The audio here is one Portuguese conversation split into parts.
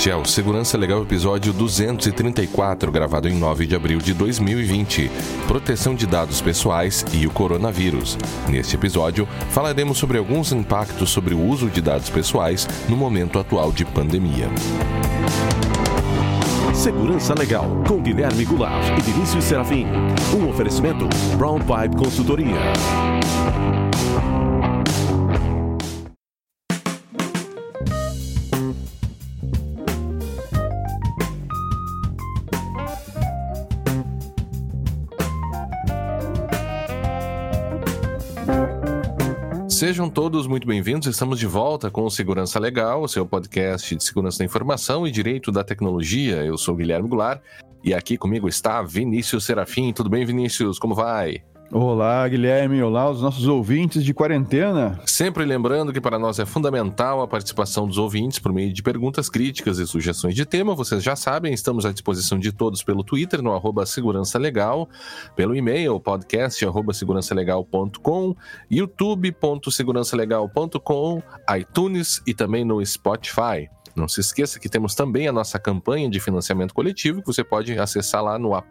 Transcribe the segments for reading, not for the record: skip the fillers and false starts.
Este é o Segurança Legal episódio 234, gravado em 9 de abril de 2020. Proteção de dados pessoais e o coronavírus. Neste episódio, falaremos sobre alguns impactos sobre o uso de dados pessoais no momento atual de pandemia. Segurança Legal, com Guilherme Goulart e Vinícius Serafim. Um oferecimento Brown Pipe Consultoria. Sejam todos muito bem-vindos, estamos de volta com o Segurança Legal, o seu podcast de segurança da informação e direito da tecnologia. Eu sou o Guilherme Goulart e aqui comigo está Vinícius Serafim. Tudo bem, Vinícius? Como vai? Olá, Guilherme. Olá, os nossos ouvintes de quarentena. Sempre lembrando que para nós é fundamental a participação dos ouvintes por meio de perguntas, críticas e sugestões de tema. Vocês já sabem, estamos à disposição de todos pelo Twitter, no @segurançalegal, pelo e-mail, podcast@segurançalegal.com, youtube.segurançalegal.com, iTunes e também no Spotify. Não se esqueça que temos também a nossa campanha de financiamento coletivo, que você pode acessar lá no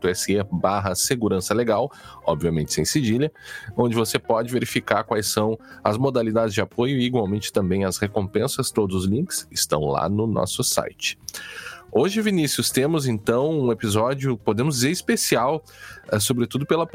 apoia.se/segurançalegal, obviamente sem cedilha, onde você pode verificar quais são as modalidades de apoio e igualmente também as recompensas. Todos os links estão lá no nosso site. Hoje, Vinícius, temos então um episódio, podemos dizer, especial, sobretudo pelas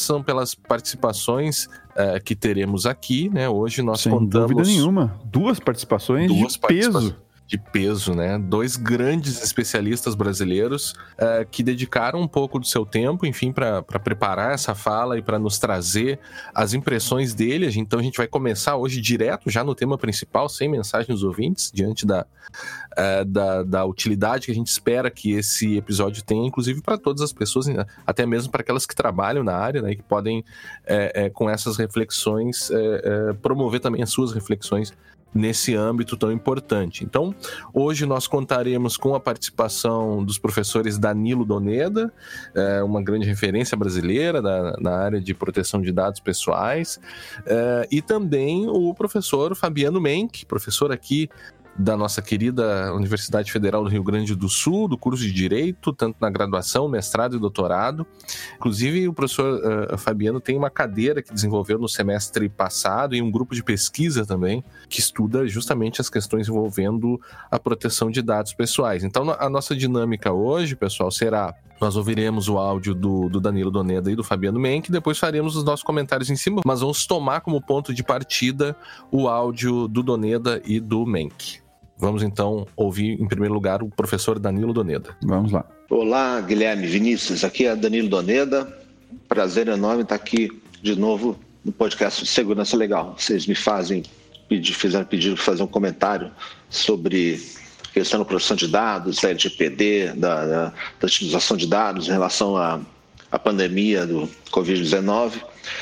participações que teremos aqui, né? Hoje nós contamos... Sem dúvida nenhuma. Duas participações de peso. De peso, né? Dois grandes especialistas brasileiros que dedicaram um pouco do seu tempo, enfim, para preparar essa fala e para nos trazer as impressões dele. Então a gente vai começar hoje direto, já no tema principal, sem mensagem dos ouvintes, diante da utilidade que a gente espera que esse episódio tenha, inclusive para todas as pessoas, até mesmo para aquelas que trabalham na área, né, e que podem, com essas reflexões, promover também as suas reflexões nesse âmbito tão importante. Então, hoje nós contaremos com a participação dos professores Danilo Doneda, uma grande referência brasileira na área de proteção de dados pessoais, e também o professor Fabiano Menck, professor aqui da nossa querida Universidade Federal do Rio Grande do Sul, do curso de Direito, tanto na graduação, mestrado e doutorado. Inclusive, o professor Fabiano tem uma cadeira que desenvolveu no semestre passado e um grupo de pesquisa também, que estuda justamente as questões envolvendo a proteção de dados pessoais. Então, a nossa dinâmica hoje, pessoal, será... Nós ouviremos o áudio do Danilo Doneda e do Fabiano Menck, depois faremos os nossos comentários em cima, mas vamos tomar como ponto de partida o áudio do Doneda e do Menck. Vamos então ouvir em primeiro lugar o professor Danilo Doneda. Vamos lá. Olá, Guilherme, Vinícius, aqui é Danilo Doneda. Prazer enorme estar aqui de novo no podcast Segurança Legal. Vocês me fizeram pedido para fazer um comentário sobre a questão da proteção de dados, da LGPD, da utilização de dados em relação à pandemia do Covid-19.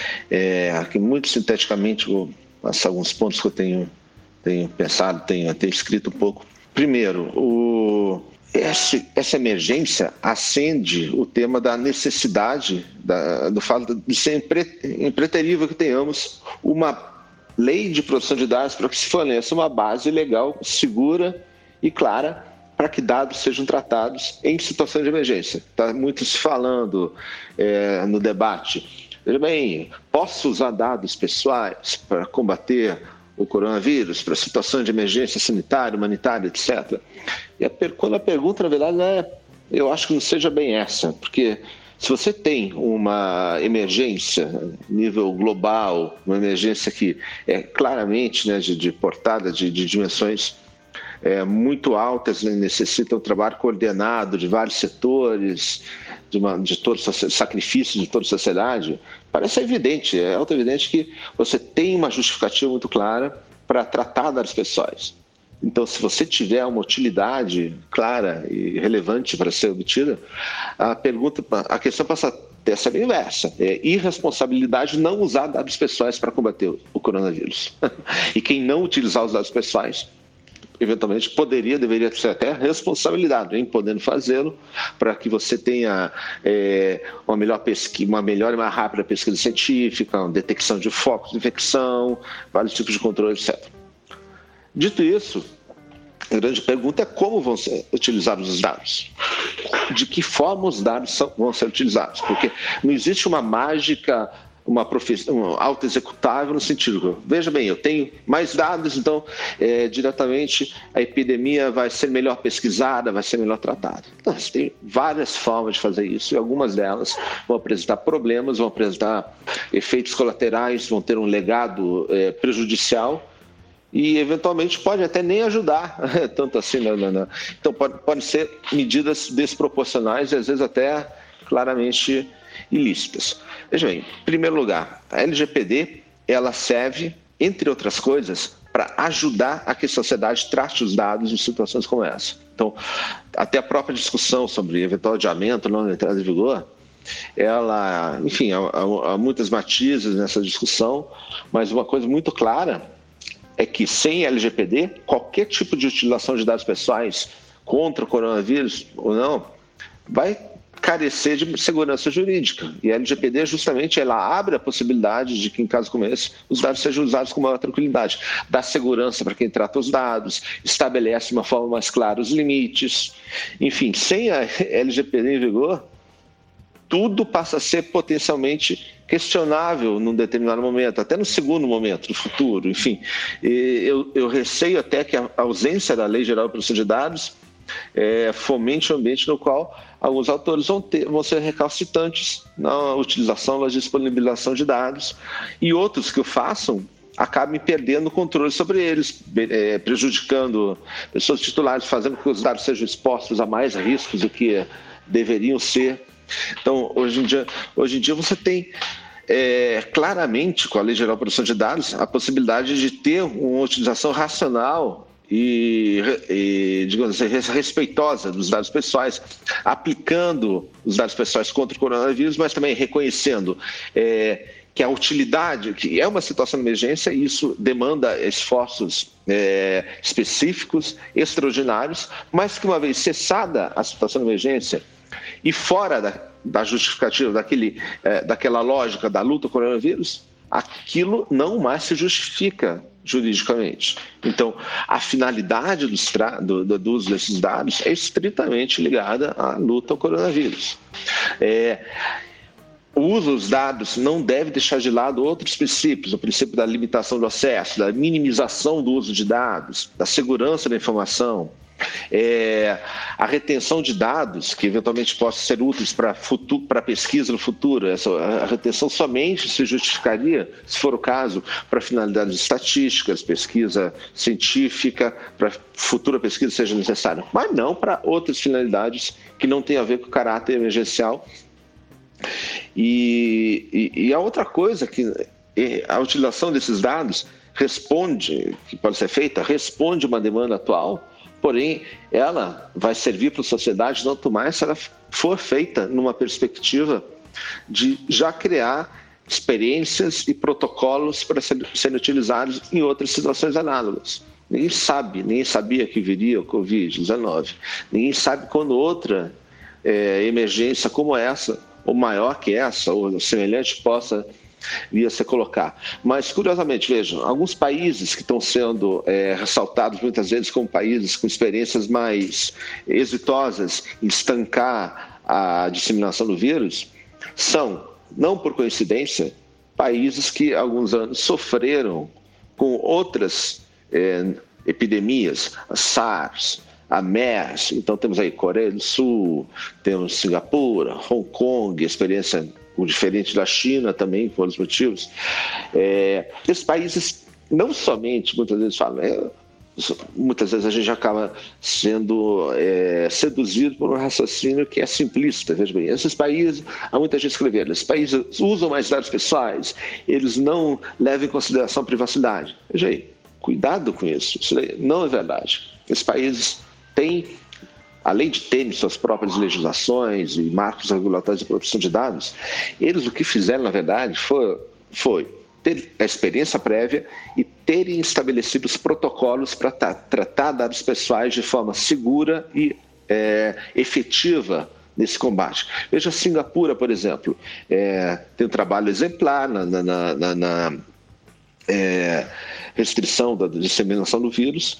Aqui, muito sinteticamente, vou passar alguns pontos que eu tenho pensado, tenho escrito um pouco. Primeiro, essa emergência acende o tema da necessidade, do fato de ser impreterível que tenhamos uma lei de proteção de dados para que se forneça uma base legal, segura e clara para que dados sejam tratados em situação de emergência. Está muito se falando no debate. Veja bem, posso usar dados pessoais para combater o coronavírus, para situações de emergência sanitária, humanitária, etc. E quando a pergunta, na verdade, eu acho que não seja bem essa, porque se você tem uma emergência a nível global, uma emergência que é claramente, né, de portada de dimensões muito altas, né, necessita um trabalho coordenado de vários setores, de todo sacrifício de toda a sociedade, parece evidente, é auto-evidente que você tem uma justificativa muito clara para tratar dados pessoais. Então, se você tiver uma utilidade clara e relevante para ser obtida, a questão passa a ter essa inversa. É irresponsabilidade não usar dados pessoais para combater o coronavírus. E quem não utilizar os dados pessoais, eventualmente deveria ser até responsabilidade em podendo fazê-lo, para que você tenha uma melhor pesquisa, uma melhor e mais rápida pesquisa científica, uma detecção de focos de infecção, vários tipos de controle, etc. Dito isso, A grande pergunta é como vão ser utilizados os dados. De que forma os dados vão ser utilizados. Porque não existe uma mágica, um auto-executável no sentido, veja bem, eu tenho mais dados, então diretamente a epidemia vai ser melhor pesquisada, vai ser melhor tratada. Então, você tem várias formas de fazer isso e algumas delas vão apresentar problemas, vão apresentar efeitos colaterais, vão ter um legado prejudicial e eventualmente pode até nem ajudar, tanto assim. Não. Então podem ser medidas desproporcionais e às vezes até claramente ilícitas. Veja bem, em primeiro lugar, a LGPD, ela serve, entre outras coisas, para ajudar a que a sociedade trate os dados em situações como essa. Então, até a própria discussão sobre eventual adiamento ou não entrada em vigor, ela, enfim, há muitas matizes nessa discussão, mas uma coisa muito clara é que sem LGPD, qualquer tipo de utilização de dados pessoais contra o coronavírus ou não, vai carecer de segurança jurídica. E a LGPD, justamente, ela abre a possibilidade de que, em casos como esse, os dados sejam usados com maior tranquilidade. Dá segurança para quem trata os dados, estabelece de uma forma mais clara os limites. Enfim, sem a LGPD em vigor, tudo passa a ser potencialmente questionável num determinado momento, até no segundo momento, no futuro. Enfim, eu receio até que a ausência da Lei Geral de Proteção de Dados fomente um ambiente no qual alguns autores vão ser recalcitrantes na utilização, na disponibilização de dados, e outros que o façam acabem perdendo o controle sobre eles, prejudicando pessoas titulares, fazendo com que os dados sejam expostos a mais riscos do que deveriam ser. Então, hoje em dia você tem claramente, com a Lei Geral de Proteção de Dados, a possibilidade de ter uma utilização racional e digamos assim, respeitosa dos dados pessoais, aplicando os dados pessoais contra o coronavírus, mas também reconhecendo que a utilidade, que é uma situação de emergência, e isso demanda esforços específicos, extraordinários, mas que uma vez cessada a situação de emergência e fora da justificativa daquela lógica da luta contra o coronavírus, aquilo não mais se justifica juridicamente. Então, a finalidade do uso desses dados é estritamente ligada à luta ao coronavírus. O uso dos dados não deve deixar de lado outros princípios, o princípio da limitação do acesso, da minimização do uso de dados, da segurança da informação, a retenção de dados que eventualmente possam ser úteis para pesquisa no futuro. A retenção somente se justificaria, se for o caso, para finalidades estatísticas, pesquisa científica, para futura pesquisa seja necessária, mas não para outras finalidades que não têm a ver com o caráter emergencial. E a outra coisa que a utilização desses dados que pode ser feita, responde uma demanda atual, porém ela vai servir para a sociedade tanto mais se ela for feita numa perspectiva de já criar experiências e protocolos para serem utilizados em outras situações análogas. Ninguém sabia que viria o Covid-19. Ninguém sabe quando outra emergência como essa, ou maior que essa, ou semelhante, possa vir a se colocar. Mas, curiosamente, vejam, alguns países que estão sendo ressaltados muitas vezes como países com experiências mais exitosas em estancar a disseminação do vírus, são, não por coincidência, países que há alguns anos sofreram com outras epidemias, a SARS, a MERS. Então temos aí Coreia do Sul, temos Singapura, Hong Kong, experiência diferente da China também, por outros motivos. Esses países não somente, muitas vezes falam, muitas vezes a gente acaba sendo seduzido por um raciocínio que é simplista. Veja bem, esses países, há muita gente escrevendo, esses países usam mais dados pessoais, eles não levam em consideração a privacidade. Veja aí, cuidado com isso não é verdade. Esses países têm, além de terem suas próprias legislações e marcos regulatórios de proteção de dados, eles o que fizeram, na verdade, foi ter a experiência prévia e terem estabelecido os protocolos para tratar dados pessoais de forma segura e efetiva nesse combate. Veja Singapura, por exemplo, tem um trabalho exemplar na restrição da disseminação do vírus,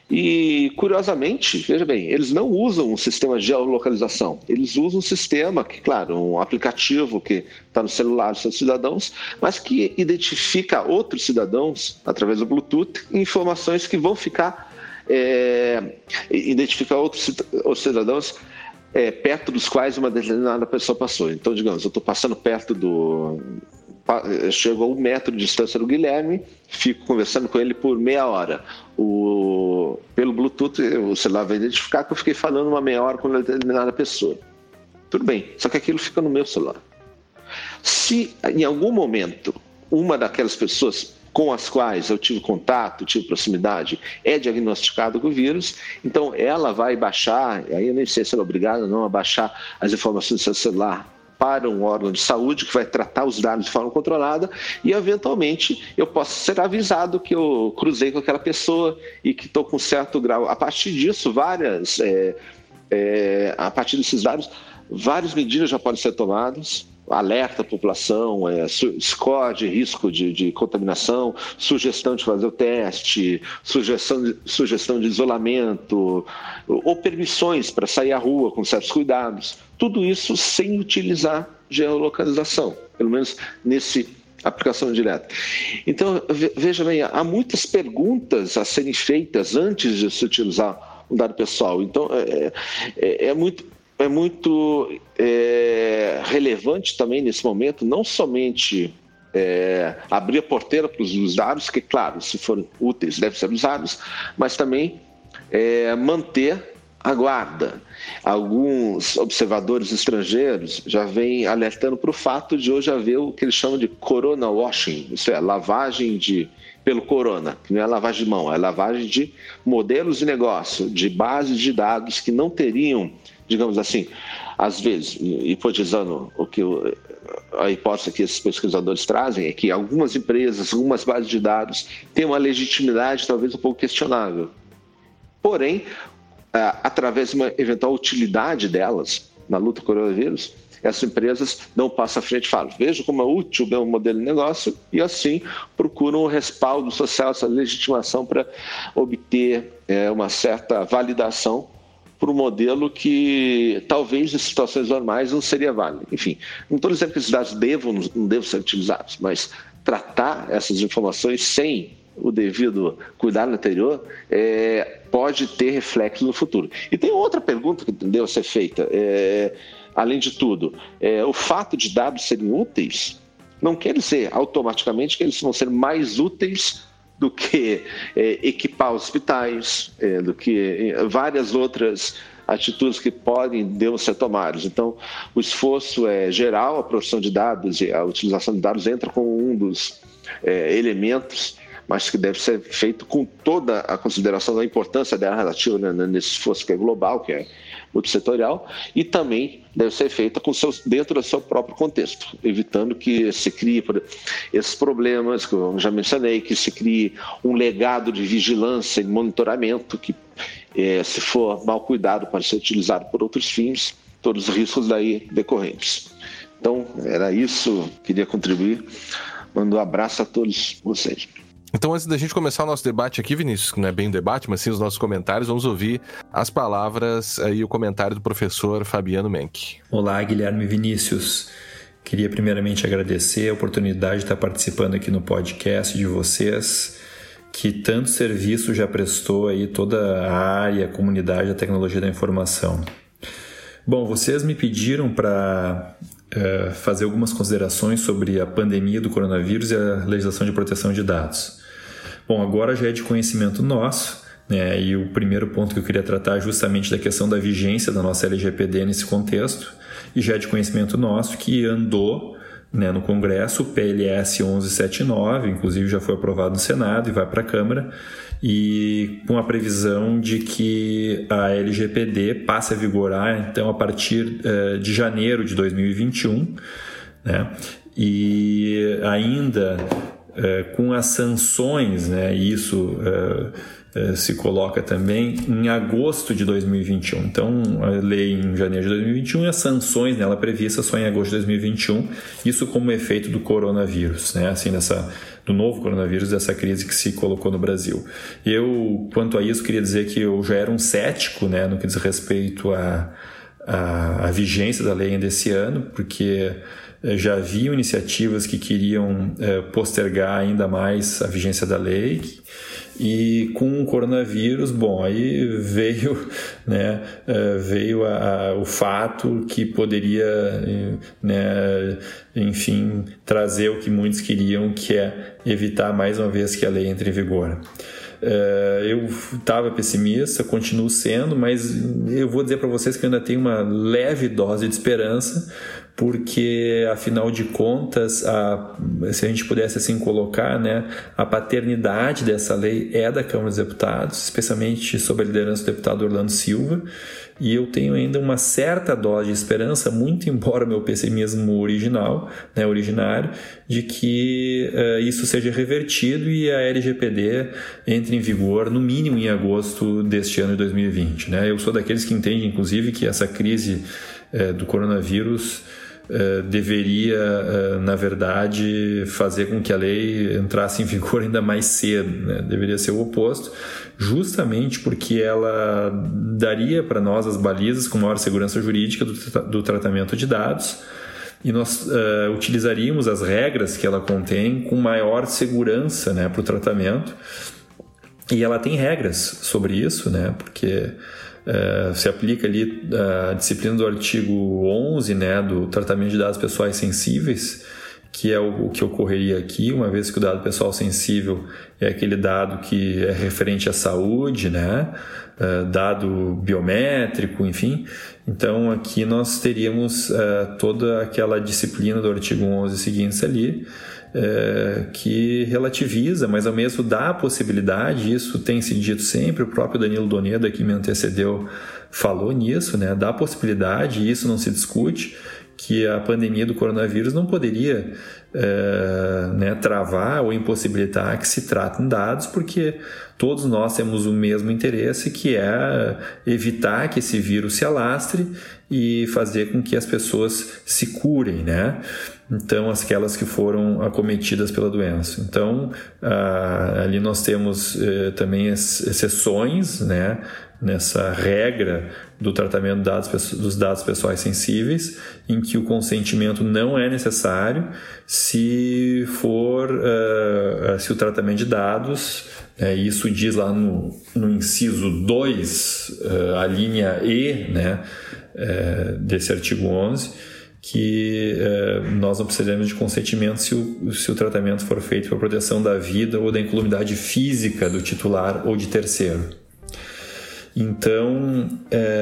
E, curiosamente, veja bem, eles não usam um sistema de geolocalização, eles usam um sistema que, claro, um aplicativo que está no celular dos seus cidadãos, mas que identifica outros cidadãos, através do Bluetooth, informações que vão ficar, identificar outros cidadãos perto dos quais uma determinada pessoa passou. Então, digamos, eu estou passando perto eu chego a 1 metro de distância do Guilherme, fico conversando com ele por meia hora. Pelo Bluetooth, o celular vai identificar que eu fiquei falando uma meia hora com uma determinada pessoa. Tudo bem, só que aquilo fica no meu celular. Se em algum momento uma daquelas pessoas com as quais eu tive contato, tive proximidade, é diagnosticado com o vírus, então ela vai baixar, aí eu nem sei se ela é obrigada ou não a baixar as informações do seu celular para um órgão de saúde que vai tratar os dados de forma controlada e, eventualmente, eu posso ser avisado que eu cruzei com aquela pessoa e que estou com certo grau. A partir disso, a partir desses dados, várias medidas já podem ser tomadas. Alerta a população, score de risco de contaminação, sugestão de fazer o teste, sugestão de isolamento, ou permissões para sair à rua com certos cuidados. Tudo isso sem utilizar geolocalização, pelo menos nessa aplicação direta. Então, veja bem, há muitas perguntas a serem feitas antes de se utilizar um dado pessoal. Então, é muito relevante também nesse momento, não somente abrir a porteira para os dados, que, claro, se forem úteis, devem ser usados, mas também manter a guarda. Alguns observadores estrangeiros já vêm alertando para o fato de hoje haver o que eles chamam de corona washing, isso é, lavagem pelo corona, que não é lavagem de mão, é lavagem de modelos de negócio, de bases de dados que não teriam, digamos assim, às vezes, hipotetizando a hipótese que esses pesquisadores trazem, é que algumas empresas, algumas bases de dados têm uma legitimidade talvez um pouco questionável. Porém, através de uma eventual utilidade delas na luta contra o coronavírus, essas empresas dão um passo à frente e falam: veja como é útil o meu modelo de negócio, e assim procuram o respaldo social, essa legitimação para obter uma certa validação por um modelo que talvez em situações normais não seria válido. Enfim, não estou dizendo que esses dados não devam ser utilizados, mas tratar essas informações sem o devido cuidado anterior pode ter reflexo no futuro. E tem outra pergunta que deve ser feita. Além de tudo, o fato de dados serem úteis não quer dizer automaticamente que eles vão ser mais úteis do que equipar hospitais, do que várias outras atitudes que devem ser tomadas. Então, o esforço é geral, a produção de dados e a utilização de dados entra como um dos elementos, mas que deve ser feito com toda a consideração da importância dela relativa nesse esforço que é global, que é multissetorial, e também deve ser feita dentro do seu próprio contexto, evitando que se crie esses problemas que eu já mencionei, que se crie um legado de vigilância e monitoramento que, se for mal cuidado, pode ser utilizado por outros fins, todos os riscos daí decorrentes. Então, era isso, queria contribuir. Mando um abraço a todos vocês. Então, antes da gente começar o nosso debate aqui, Vinícius, que não é bem um debate, mas sim os nossos comentários, vamos ouvir as palavras e o comentário do professor Fabiano Menck. Olá, Guilherme e Vinícius. Queria primeiramente agradecer a oportunidade de estar participando aqui no podcast de vocês, que tanto serviço já prestou aí toda a área, a comunidade da tecnologia da informação. Bom, vocês me pediram para fazer algumas considerações sobre a pandemia do coronavírus e a legislação de proteção de dados. Bom, agora já é de conhecimento nosso, né? E o primeiro ponto que eu queria tratar é justamente da questão da vigência da nossa LGPD nesse contexto, e já é de conhecimento nosso que andou, né, no Congresso o PLS 1179, inclusive já foi aprovado no Senado e vai para a Câmara, e com a previsão de que a LGPD passe a vigorar então a partir de janeiro de 2021, né? E ainda com as sanções, né, isso se coloca também em agosto de 2021. Então, a lei em janeiro de 2021 e as sanções nela previstas só em agosto de 2021, isso como efeito do coronavírus, né? Assim, do novo coronavírus, dessa crise que se colocou no Brasil. Eu, quanto a isso, queria dizer que eu já era um cético, né, no que diz respeito à vigência da lei ainda esse ano, porque já havia iniciativas que queriam postergar ainda mais a vigência da lei. E com o coronavírus, bom, aí veio, né, o fato que poderia, né, enfim, trazer o que muitos queriam, que é evitar mais uma vez que a lei entre em vigor. Eu estava pessimista, continuo sendo, mas eu vou dizer para vocês que eu ainda tenho uma leve dose de esperança, porque afinal de contas, se a gente pudesse assim colocar, né, a paternidade dessa lei é da Câmara dos Deputados, especialmente sob a liderança do deputado Orlando Silva, e eu tenho ainda uma certa dose de esperança, muito embora o meu pessimismo originário, de que isso seja revertido e a LGPD entre em vigor no mínimo em agosto deste ano de 2020. Né? Eu sou daqueles que entendem, inclusive, que essa crise do coronavírus deveria, na verdade, fazer com que a lei entrasse em vigor ainda mais cedo, né? Deveria ser o oposto, justamente porque ela daria para nós as balizas com maior segurança jurídica do tratamento de dados, e nós utilizaríamos as regras que ela contém com maior segurança, né, para o tratamento. E ela tem regras sobre isso, né, porque se aplica ali a disciplina do artigo 11, né, do tratamento de dados pessoais sensíveis, que é o que ocorreria aqui, uma vez que o dado pessoal sensível é aquele dado que é referente à saúde, né, dado biométrico, enfim. Então, aqui nós teríamos toda aquela disciplina do artigo 11 e seguintes ali, que relativiza, mas ao mesmo dá a possibilidade, isso tem se dito sempre, o próprio Danilo Doneda, que me antecedeu, falou nisso, né? Dá a possibilidade, e isso não se discute, que a pandemia do coronavírus não poderia né, travar ou impossibilitar que se tratem dados, porque todos nós temos o mesmo interesse, que é evitar que esse vírus se alastre e fazer com que as pessoas se curem, né? Então, aquelas que foram acometidas pela doença. Então, ali nós temos também exceções, né, nessa regra do tratamento dos dados pessoais sensíveis, em que o consentimento não é necessário se o tratamento de dados, isso diz lá no inciso 2, a linha E, né, desse artigo 11, que nós não precisamos de consentimento se o tratamento for feito para proteção da vida ou da incolumidade física do titular ou de terceiro. Então,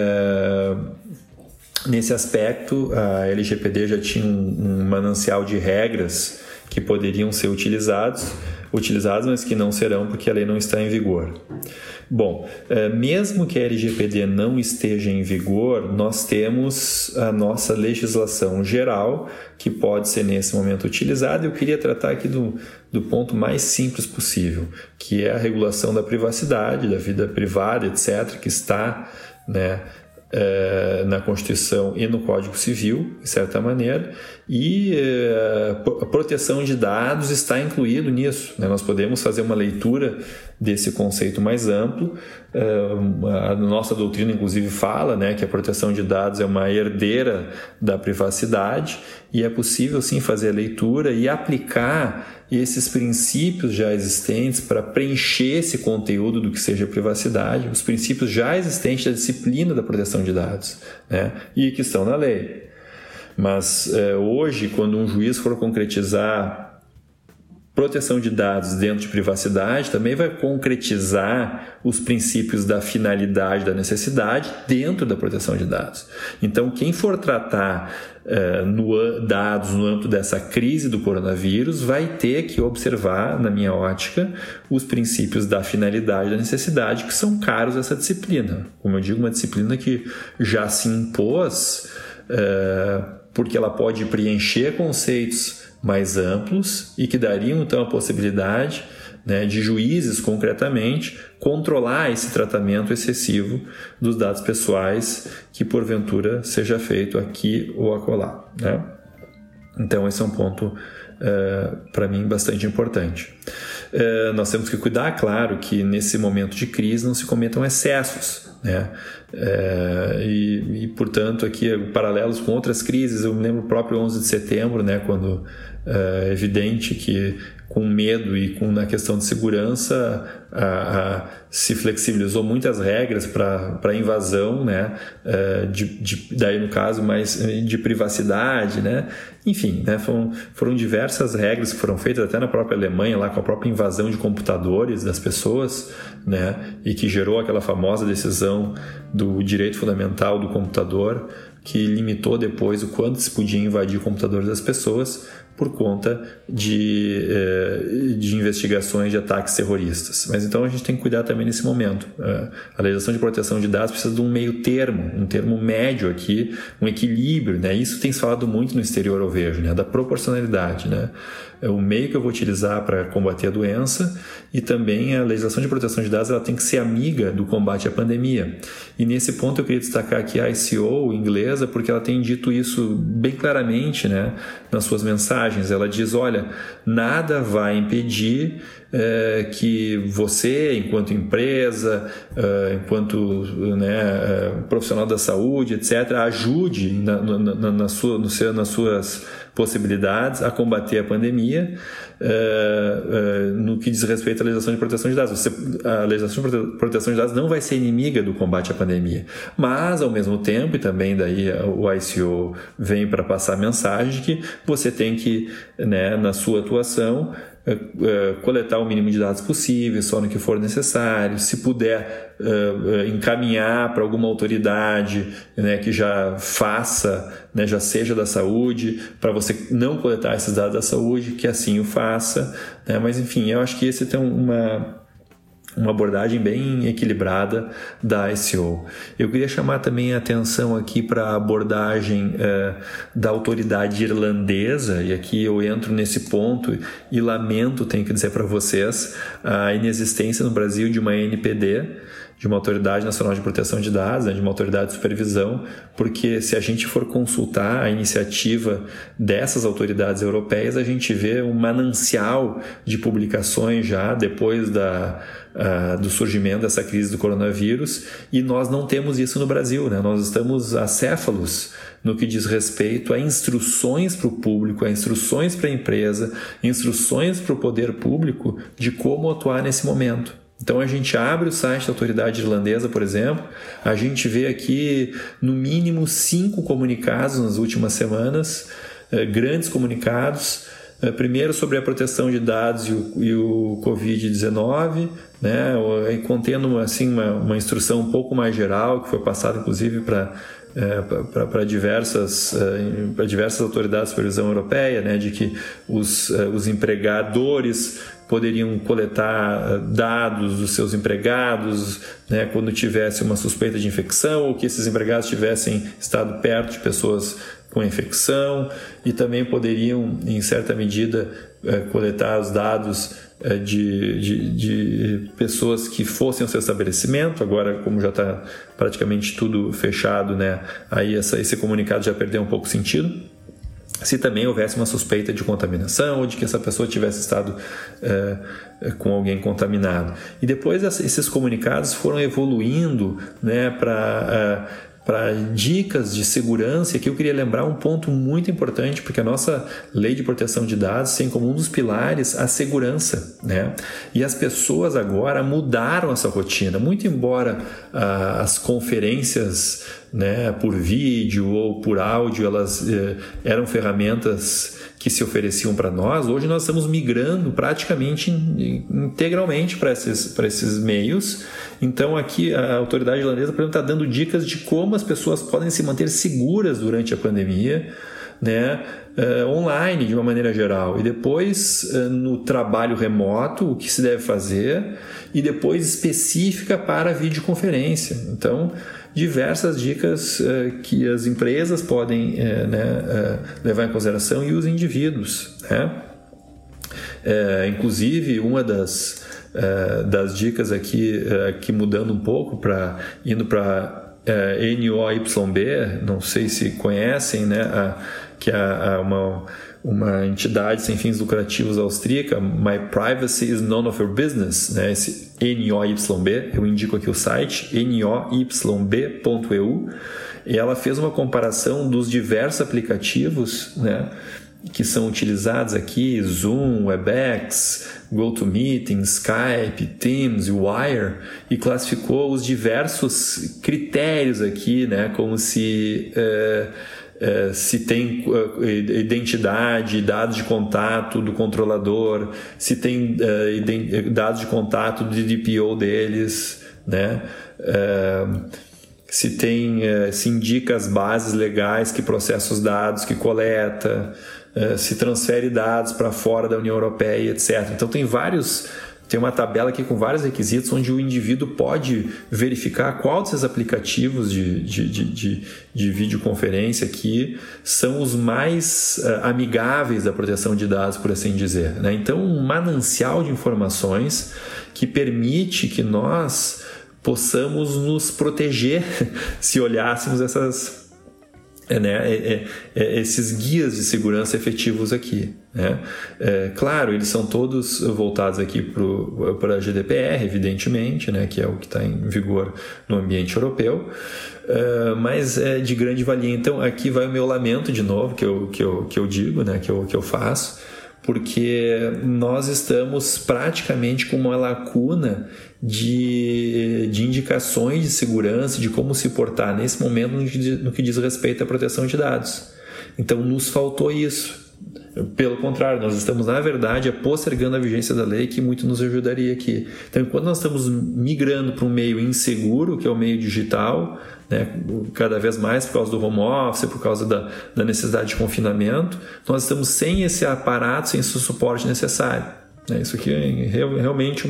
nesse aspecto, a LGPD já tinha um manancial de regras que poderiam ser utilizados, mas que não serão porque a lei não está em vigor. Bom, mesmo que a LGPD não esteja em vigor, nós temos a nossa legislação geral que pode ser nesse momento utilizada. Eu queria tratar aqui do ponto mais simples possível, que é a regulação da privacidade, da vida privada, etc., que está, né, na Constituição e no Código Civil, de certa maneira, e a proteção de dados está incluído nisso, né? Nós podemos fazer uma leitura desse conceito mais amplo. A nossa doutrina, inclusive, fala, né, que a proteção de dados é uma herdeira da privacidade, e é possível, sim, fazer a leitura e aplicar esses princípios já existentes para preencher esse conteúdo do que seja privacidade, os princípios já existentes da disciplina da proteção de dados, né, e que estão na lei. Mas hoje, quando um juiz for concretizar proteção de dados dentro de privacidade, também vai concretizar os princípios da finalidade, da necessidade dentro da proteção de dados. Então, quem for tratar dados no âmbito dessa crise do coronavírus vai ter que observar, na minha ótica, os princípios da finalidade e da necessidade, que são caros a essa disciplina. Como eu digo, uma disciplina que já se impôs, porque ela pode preencher conceitos mais amplos e que dariam, então, a possibilidade né, de juízes concretamente, controlar esse tratamento excessivo dos dados pessoais que porventura seja feito aqui ou acolá, né? Então esse é um ponto para mim bastante importante. Nós temos que cuidar, claro, que nesse momento de crise não se cometam excessos, né? Portanto, aqui paralelos com outras crises, eu me lembro o próprio 11 de setembro, né, quando é evidente que com medo e na questão de segurança se flexibilizou muitas regras para invasão, né, daí no caso mais de privacidade, né, enfim, né, foram diversas regras que foram feitas até na própria Alemanha, lá com a própria invasão de computadores das pessoas, né, e que gerou aquela famosa decisão do direito fundamental do computador, que limitou depois o quanto se podia invadir computadores das pessoas por conta de investigações de ataques terroristas. Mas então a gente tem que cuidar também nesse momento. A legislação de proteção de dados precisa de um meio termo, um termo médio aqui, um equilíbrio, né? Isso tem se falado muito no exterior, eu vejo, né? Da proporcionalidade, né? É o meio que eu vou utilizar para combater a doença, e também a legislação de proteção de dados ela tem que ser amiga do combate à pandemia. E nesse ponto eu queria destacar aqui a ICO inglesa, porque ela tem dito isso bem claramente, né, nas suas mensagens. Ela diz, olha, nada vai impedir que você, enquanto empresa, enquanto profissional da saúde, etc., ajude nas suas possibilidades a combater a pandemia, no que diz respeito à legislação de proteção de dados. A legislação de proteção de dados não vai ser inimiga do combate à pandemia, mas ao mesmo tempo, e também daí o ICO vem para passar a mensagem de que você tem que, né, na sua atuação, coletar o mínimo de dados possível, só no que for necessário, se puder encaminhar para alguma autoridade, né, que já faça, né, já seja da saúde, para você não coletar esses dados da saúde, que assim o faça, né? Mas enfim, eu acho que esse tem uma abordagem bem equilibrada da ICO. Eu queria chamar também a atenção aqui para a abordagem da autoridade irlandesa, e aqui eu entro nesse ponto e lamento, tenho que dizer para vocês, a inexistência no Brasil de uma NPD, de uma Autoridade Nacional de Proteção de Dados, né, de uma autoridade de supervisão, porque se a gente for consultar a iniciativa dessas autoridades europeias, a gente vê um manancial de publicações já depois do surgimento dessa crise do coronavírus, e nós não temos isso no Brasil, né? Nós estamos acéfalos no que diz respeito a instruções para o público, a instruções para a empresa, instruções para o poder público de como atuar nesse momento. Então a gente abre o site da autoridade irlandesa, por exemplo, a gente vê aqui no mínimo 5 comunicados nas últimas semanas, grandes comunicados, primeiro sobre a proteção de dados e o Covid-19, né, contendo assim, uma instrução um pouco mais geral, que foi passada inclusive para diversas autoridades de supervisão europeia, né, de que os empregadores poderiam coletar dados dos seus empregados, né, quando tivesse uma suspeita de infecção, ou que esses empregados tivessem estado perto de pessoas com infecção, e também poderiam, em certa medida, coletar os dados de pessoas que fossem ao seu estabelecimento. Agora, como já está praticamente tudo fechado, né, aí esse comunicado já perdeu um pouco o sentido. Se também houvesse uma suspeita de contaminação ou de que essa pessoa tivesse estado com alguém contaminado. E depois esses comunicados foram evoluindo, né, para dicas de segurança. Aqui eu queria lembrar um ponto muito importante, porque a nossa lei de proteção de dados tem como um dos pilares a segurança, né? E as pessoas agora mudaram essa rotina, muito embora as conferências, né, por vídeo ou por áudio, elas eram ferramentas que se ofereciam para nós. Hoje nós estamos migrando praticamente integralmente para esses meios. Então aqui a autoridade irlandesa, por exemplo, está dando dicas de como as pessoas podem se manter seguras durante a pandemia, né, online de uma maneira geral, e depois no trabalho remoto o que se deve fazer, e depois específica para a videoconferência. Então diversas dicas que as empresas podem levar em consideração, e os indivíduos, né? Inclusive, uma das dicas aqui, mudando um pouco, indo para NOYB, não sei se conhecem, né, que é uma entidade sem fins lucrativos austríaca, My Privacy is None of Your Business, né? Esse NOYB, eu indico aqui o site, noyb.eu, e ela fez uma comparação dos diversos aplicativos, né, que são utilizados aqui, Zoom, Webex, GoToMeeting, Skype, Teams, Wire, e classificou os diversos critérios aqui, né, como se tem identidade, dados de contato do controlador, se tem dados de contato do DPO deles, né? Se indica as bases legais que processa os dados, que coleta, se transfere dados para fora da União Europeia, etc. Então tem uma tabela aqui com vários requisitos onde o indivíduo pode verificar qual desses aplicativos de videoconferência aqui são os mais amigáveis da proteção de dados, por assim dizer, né? Então, um manancial de informações que permite que nós possamos nos proteger se olhássemos esses guias de segurança efetivos aqui, né? Claro, eles são todos voltados aqui para a GDPR, evidentemente, né, que é o que está em vigor no ambiente europeu, mas é de grande valia. Então aqui vai o meu lamento de novo, que eu digo, né, que eu faço, porque nós estamos praticamente com uma lacuna de indicações de segurança, de como se portar nesse momento no que diz respeito à proteção de dados. Então, nos faltou isso. Pelo contrário, nós estamos, na verdade, postergando a vigência da lei, que muito nos ajudaria aqui. Então, enquanto nós estamos migrando para um meio inseguro, que é o meio digital, né, cada vez mais por causa do home office, por causa da necessidade de confinamento, nós estamos sem esse aparato, sem esse suporte necessário. Isso aqui é realmente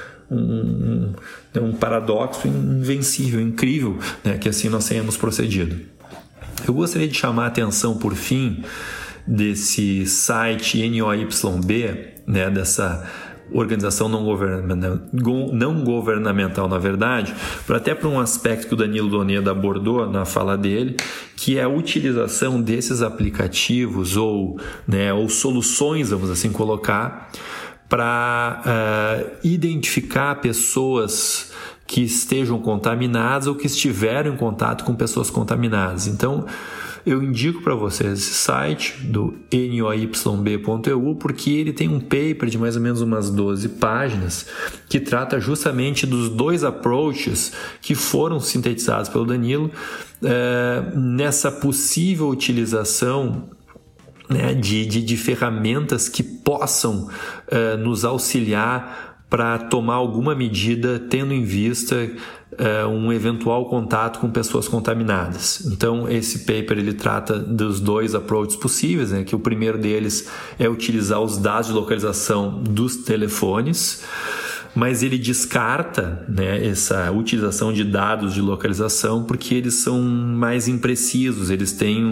um paradoxo invencível, incrível, né, que assim nós tenhamos procedido. Eu gostaria de chamar a atenção, por fim, desse site NOYB, né, dessa organização não governamental, na verdade, até para um aspecto que o Danilo Doneda abordou na fala dele, que é a utilização desses aplicativos ou soluções, vamos assim colocar, para identificar pessoas que estejam contaminadas ou que estiveram em contato com pessoas contaminadas. Então, eu indico para vocês esse site do noyb.eu, porque ele tem um paper de mais ou menos umas 12 páginas que trata justamente dos dois approaches que foram sintetizados pelo Danilo nessa possível utilização, né, de ferramentas que possam nos auxiliar para tomar alguma medida tendo em vista um eventual contato com pessoas contaminadas. Então, esse paper ele trata dos dois approaches possíveis, né, que o primeiro deles é utilizar os dados de localização dos telefones, mas ele descarta, né, essa utilização de dados de localização porque eles são mais imprecisos, eles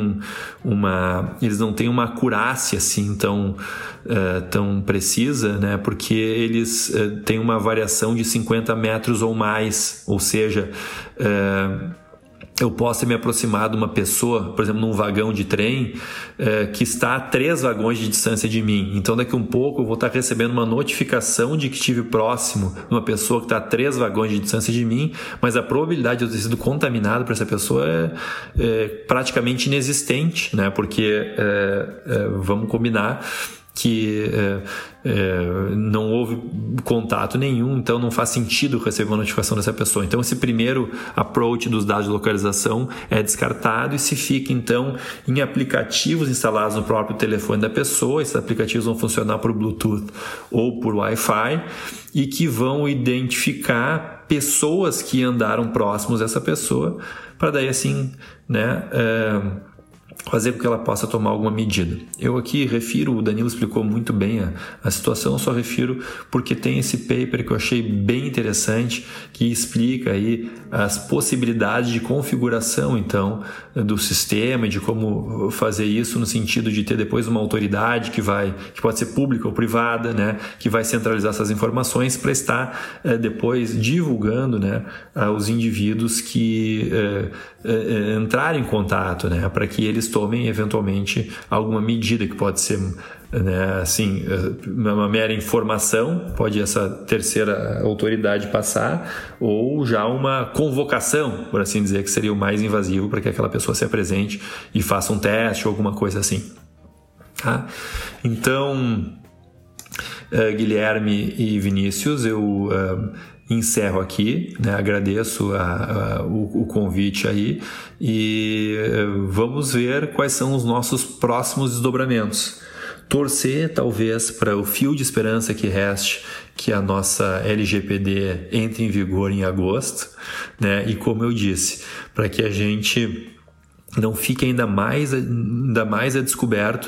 não têm uma acurácia assim tão precisa, né, porque eles têm uma variação de 50 metros ou mais, ou seja, eu posso me aproximar de uma pessoa, por exemplo, num vagão de trem que está a 3 vagões de distância de mim. Então, daqui a um pouco, eu vou estar recebendo uma notificação de que estive próximo de uma pessoa que está a 3 vagões de distância de mim, mas a probabilidade de eu ter sido contaminado por essa pessoa é praticamente inexistente, né? Porque, vamos combinar que não houve contato nenhum, então não faz sentido receber uma notificação dessa pessoa. Então esse primeiro approach dos dados de localização é descartado e se fica então em aplicativos instalados no próprio telefone da pessoa. Esses aplicativos vão funcionar por Bluetooth ou por Wi-Fi e que vão identificar pessoas que andaram próximos dessa pessoa, para daí assim, né, fazer com que ela possa tomar alguma medida. Eu aqui refiro, o Danilo explicou muito bem a situação, eu só refiro porque tem esse paper que eu achei bem interessante, que explica aí as possibilidades de configuração, então, do sistema e de como fazer isso no sentido de ter depois uma autoridade que pode ser pública ou privada, né, que vai centralizar essas informações para estar depois divulgando, né, aos indivíduos que entrarem em contato, né, para que eles tomem eventualmente alguma medida que pode ser, né, assim, uma mera informação, pode essa terceira autoridade passar, ou já uma convocação, por assim dizer, que seria o mais invasivo para que aquela pessoa se apresente e faça um teste ou alguma coisa assim. Tá? Então, Guilherme e Vinícius, eu encerro aqui, né? Agradeço o convite aí e vamos ver quais são os nossos próximos desdobramentos. Torcer talvez para o fio de esperança que reste, que a nossa LGPD entre em vigor em agosto, né? E como eu disse, para que a gente não fique ainda mais a descoberto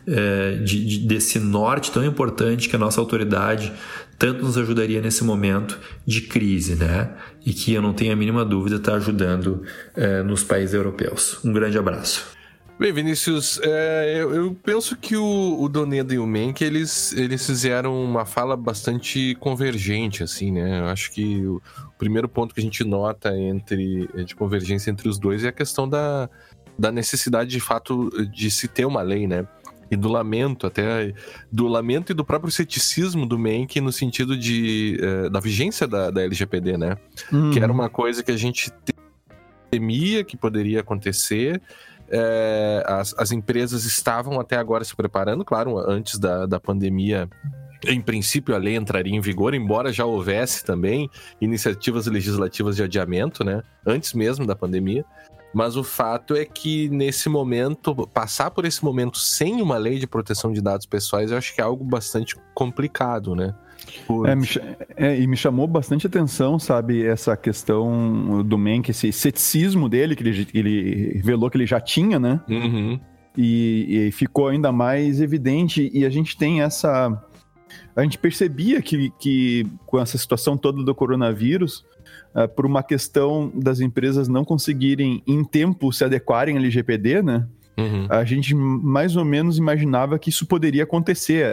desse norte tão importante que a nossa autoridade tanto nos ajudaria nesse momento de crise, né? E que eu não tenho a mínima dúvida está ajudando nos países europeus. Um grande abraço. Bem, Vinícius, eu penso que o Doneda e o Menck, eles fizeram uma fala bastante convergente, assim, né? Eu acho que o primeiro ponto que a gente nota de convergência entre os dois é a questão da necessidade, de fato, de se ter uma lei, né? E do lamento e do próprio ceticismo do Menck no sentido da vigência da LGPD, né? Que era uma coisa que a gente temia que poderia acontecer. As empresas estavam até agora se preparando, claro, antes da pandemia. Em princípio, a lei entraria em vigor, embora já houvesse também iniciativas legislativas de adiamento, né? Antes mesmo da pandemia. Mas o fato é que, nesse momento, passar por esse momento sem uma lei de proteção de dados pessoais, eu acho que é algo bastante complicado, né? E me chamou bastante atenção, sabe, essa questão do Menck, esse ceticismo dele, que ele revelou que ele já tinha, né? Uhum. E ficou ainda mais evidente, e a gente tem essa... A gente percebia que com essa situação toda do coronavírus, por uma questão das empresas não conseguirem em tempo se adequarem à LGPD, né? Uhum. A gente mais ou menos imaginava que isso poderia acontecer,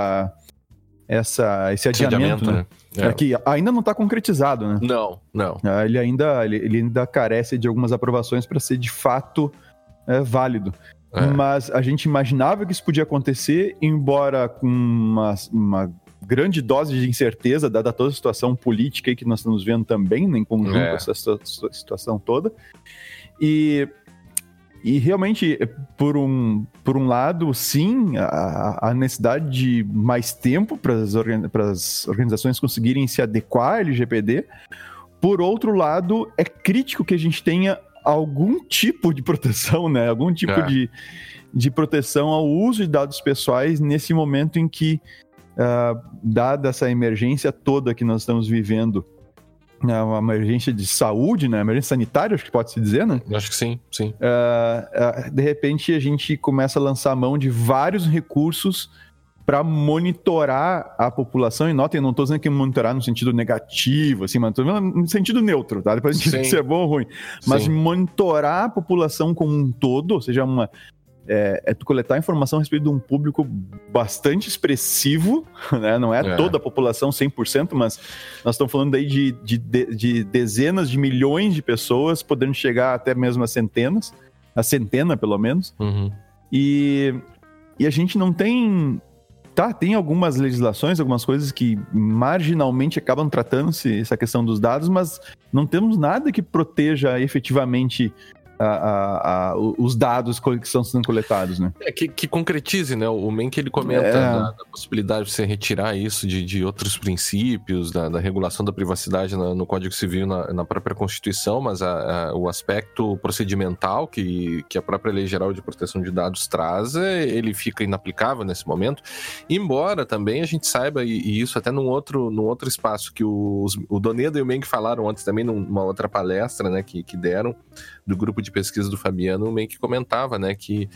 esse adiamento, né? Que ainda não está concretizado, né? Não. Ele ainda carece de algumas aprovações para ser de fato válido. Mas a gente imaginava que isso podia acontecer, embora com uma grande dose de incerteza, dada toda a situação política aí que nós estamos vendo também, né, em conjunto com essa situação toda. E realmente, por um lado, sim, a necessidade de mais tempo para as organizações conseguirem se adequar à LGPD. Por outro lado, é crítico que a gente tenha algum tipo de proteção, né? Algum tipo de proteção ao uso de dados pessoais nesse momento em que, dada essa emergência toda que nós estamos vivendo, uma emergência de saúde, né? Emergência sanitária, acho que pode se dizer, né? Acho que sim. De repente, a gente começa a lançar mão de vários recursos para monitorar a população. E notem, eu não estou dizendo que monitorar no sentido negativo, assim, mas estou no sentido neutro, tá? Depois a gente diz se é bom ou ruim. Mas monitorar a população como um todo, ou seja, tu coletar informação a respeito de um público bastante expressivo, né? Não é toda a população 100%, mas nós estamos falando aí de dezenas de milhões de pessoas, podendo chegar até mesmo a centena pelo menos. Uhum. E a gente não tem... tem algumas legislações, algumas coisas que marginalmente acabam tratando-se essa questão dos dados, mas não temos nada que proteja efetivamente os dados que estão sendo coletados, né? Que concretize, né? O Menck, ele comenta da possibilidade de você retirar isso de outros princípios, da regulação da privacidade no Código Civil, na própria Constituição, mas o aspecto procedimental que a própria Lei Geral de Proteção de Dados traz, ele fica inaplicável nesse momento, embora também a gente saiba, e isso até num outro espaço que o Doneda e o Menck falaram antes também, numa outra palestra, né, que deram, do grupo de de pesquisa do Fabiano meio que comentava, né, que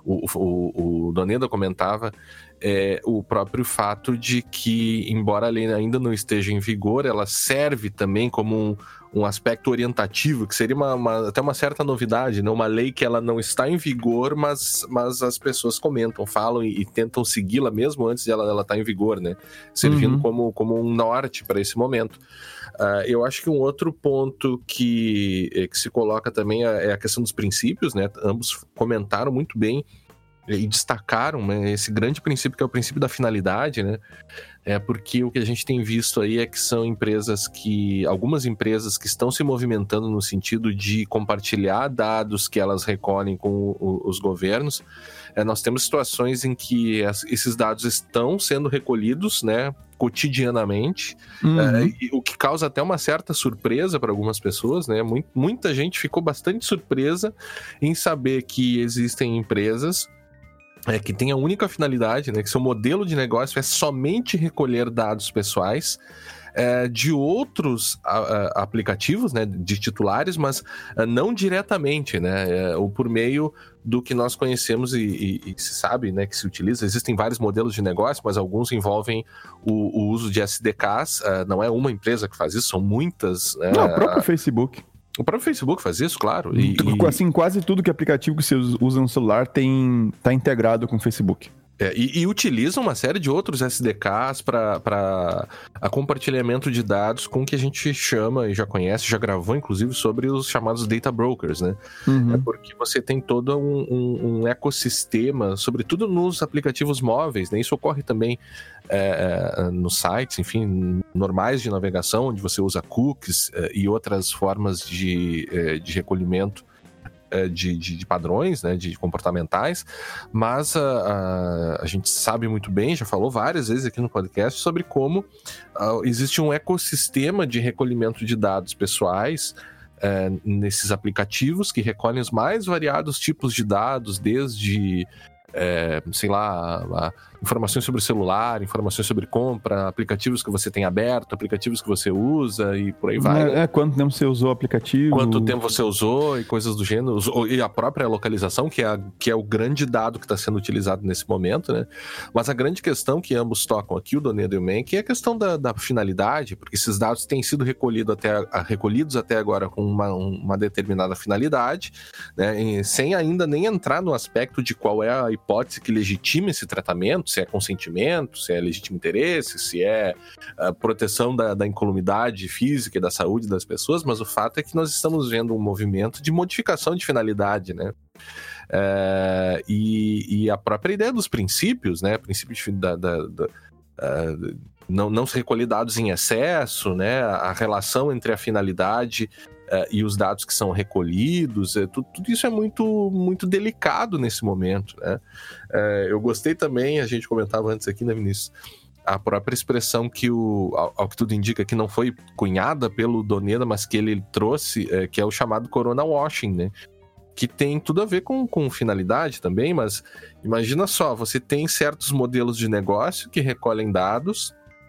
o Doneda comentava o próprio fato de que, embora a lei ainda não esteja em vigor, ela serve também como um aspecto orientativo, que seria até uma certa novidade, né? Uma lei que ela não está em vigor, mas as pessoas comentam, falam e tentam segui-la mesmo antes de ela estar em vigor, né? Servindo como um norte para esse momento. Eu acho que um outro ponto que se coloca também é a questão dos princípios, né? Ambos comentaram muito bem e destacaram, né, esse grande princípio que é o princípio da finalidade, né? Porque o que a gente tem visto aí é que são algumas empresas que estão se movimentando no sentido de compartilhar dados que elas recolhem com os governos. Nós temos situações em que esses dados estão sendo recolhidos, né, cotidianamente, o que causa até uma certa surpresa para algumas pessoas, né? Muita gente ficou bastante surpresa em saber que existem empresas que tem a única finalidade, né, que seu modelo de negócio é somente recolher dados pessoais de outros aplicativos, né, de titulares, mas não diretamente, né, ou por meio do que nós conhecemos e se sabe, né, que se utiliza. Existem vários modelos de negócio, mas alguns envolvem o uso de SDKs. Não é uma empresa que faz isso, são muitas. Né, não, o próprio Facebook. O próprio Facebook faz isso, claro. Assim, quase tudo que aplicativo que você usa no celular tá integrado com o Facebook. E utilizam uma série de outros SDKs para compartilhamento de dados com o que a gente chama e já conhece, já gravou inclusive sobre os chamados data brokers, né? Porque você tem todo um ecossistema, sobretudo nos aplicativos móveis, né? Isso ocorre também nos sites, enfim, normais de navegação, onde você usa cookies e outras formas de recolhimento de padrões, né, de comportamentais, mas a gente sabe muito bem, já falou várias vezes aqui no podcast sobre como existe um ecossistema de recolhimento de dados pessoais nesses aplicativos que recolhem os mais variados tipos de dados, desde sei lá, informações sobre o celular, informações sobre compra, aplicativos que você tem aberto, aplicativos que você usa e por aí vai. Né? Quanto tempo você usou o aplicativo? Quanto tempo você usou e coisas do gênero. E a própria localização, que é o grande dado que está sendo utilizado nesse momento, né? Mas a grande questão que ambos tocam aqui, o Doneda e o Menck, é a questão da finalidade, porque esses dados têm sido recolhidos até agora com uma determinada finalidade, né? Sem ainda nem entrar no aspecto de qual é a hipótese que legitima esse tratamento, se é consentimento, se é legítimo interesse, se é proteção da incolumidade física e da saúde das pessoas, mas o fato é que nós estamos vendo um movimento de modificação de finalidade, né? E a própria ideia dos princípios, né? Princípio não se recolher dados em excesso, né? A relação entre a finalidade e os dados que são recolhidos, tudo isso é muito, muito delicado nesse momento, né? Eu gostei também, a gente comentava antes aqui, né, Vinícius, a própria expressão que ao que tudo indica que não foi cunhada pelo Doneda, mas que ele trouxe, que é o chamado corona washing, né? Que tem tudo a ver com finalidade também, mas imagina só, você tem certos modelos de negócio que recolhem dados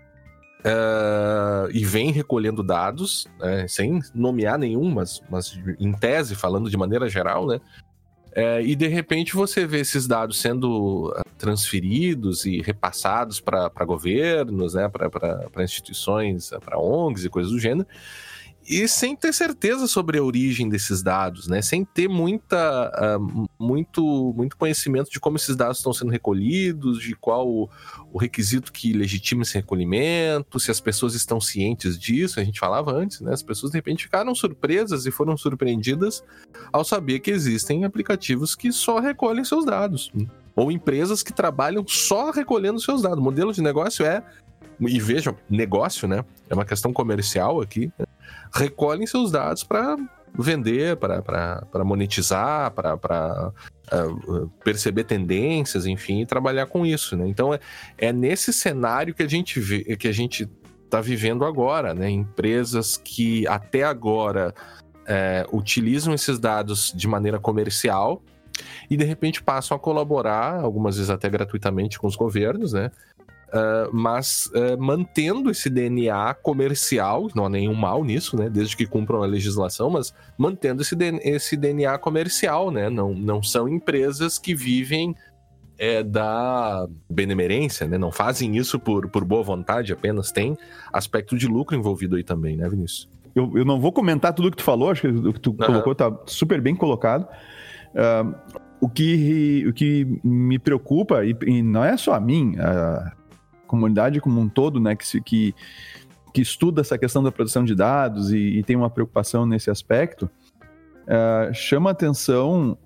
e vem recolhendo dados, né, sem nomear nenhum, mas em tese, falando de maneira geral, né? E de repente você vê esses dados sendo transferidos e repassados para governos, né, para instituições, para ONGs e coisas do gênero, e sem ter certeza sobre a origem desses dados, né? Sem ter muito conhecimento de como esses dados estão sendo recolhidos, de qual o requisito que legitima esse recolhimento, se as pessoas estão cientes disso. A gente falava antes, né? As pessoas de repente ficaram surpresas e foram surpreendidas ao saber que existem aplicativos que só recolhem seus dados, ou empresas que trabalham só recolhendo seus dados. O modelo de negócio e vejam, negócio, né? É uma questão comercial aqui, né? Recolhem seus dados para vender, para monetizar, para perceber tendências, enfim, e trabalhar com isso, né? Então é nesse cenário que a gente vê, que a gente está vivendo agora, né? Empresas que até agora utilizam esses dados de maneira comercial e de repente passam a colaborar, algumas vezes até gratuitamente, com os governos, né? mas mantendo esse DNA comercial, não há nenhum mal nisso, né? Desde que cumpram a legislação, mas mantendo esse DNA comercial, né? Não são empresas que vivem da benemerência, né? Não fazem isso por boa vontade, apenas tem aspecto de lucro envolvido aí também, né, Vinícius? Eu não vou comentar tudo que tu falou, acho que o que tu colocou tá super bem colocado. O que me preocupa, e não é só a mim, a comunidade como um todo, né, que estuda essa questão da produção de dados e tem uma preocupação nesse aspecto, chama atenção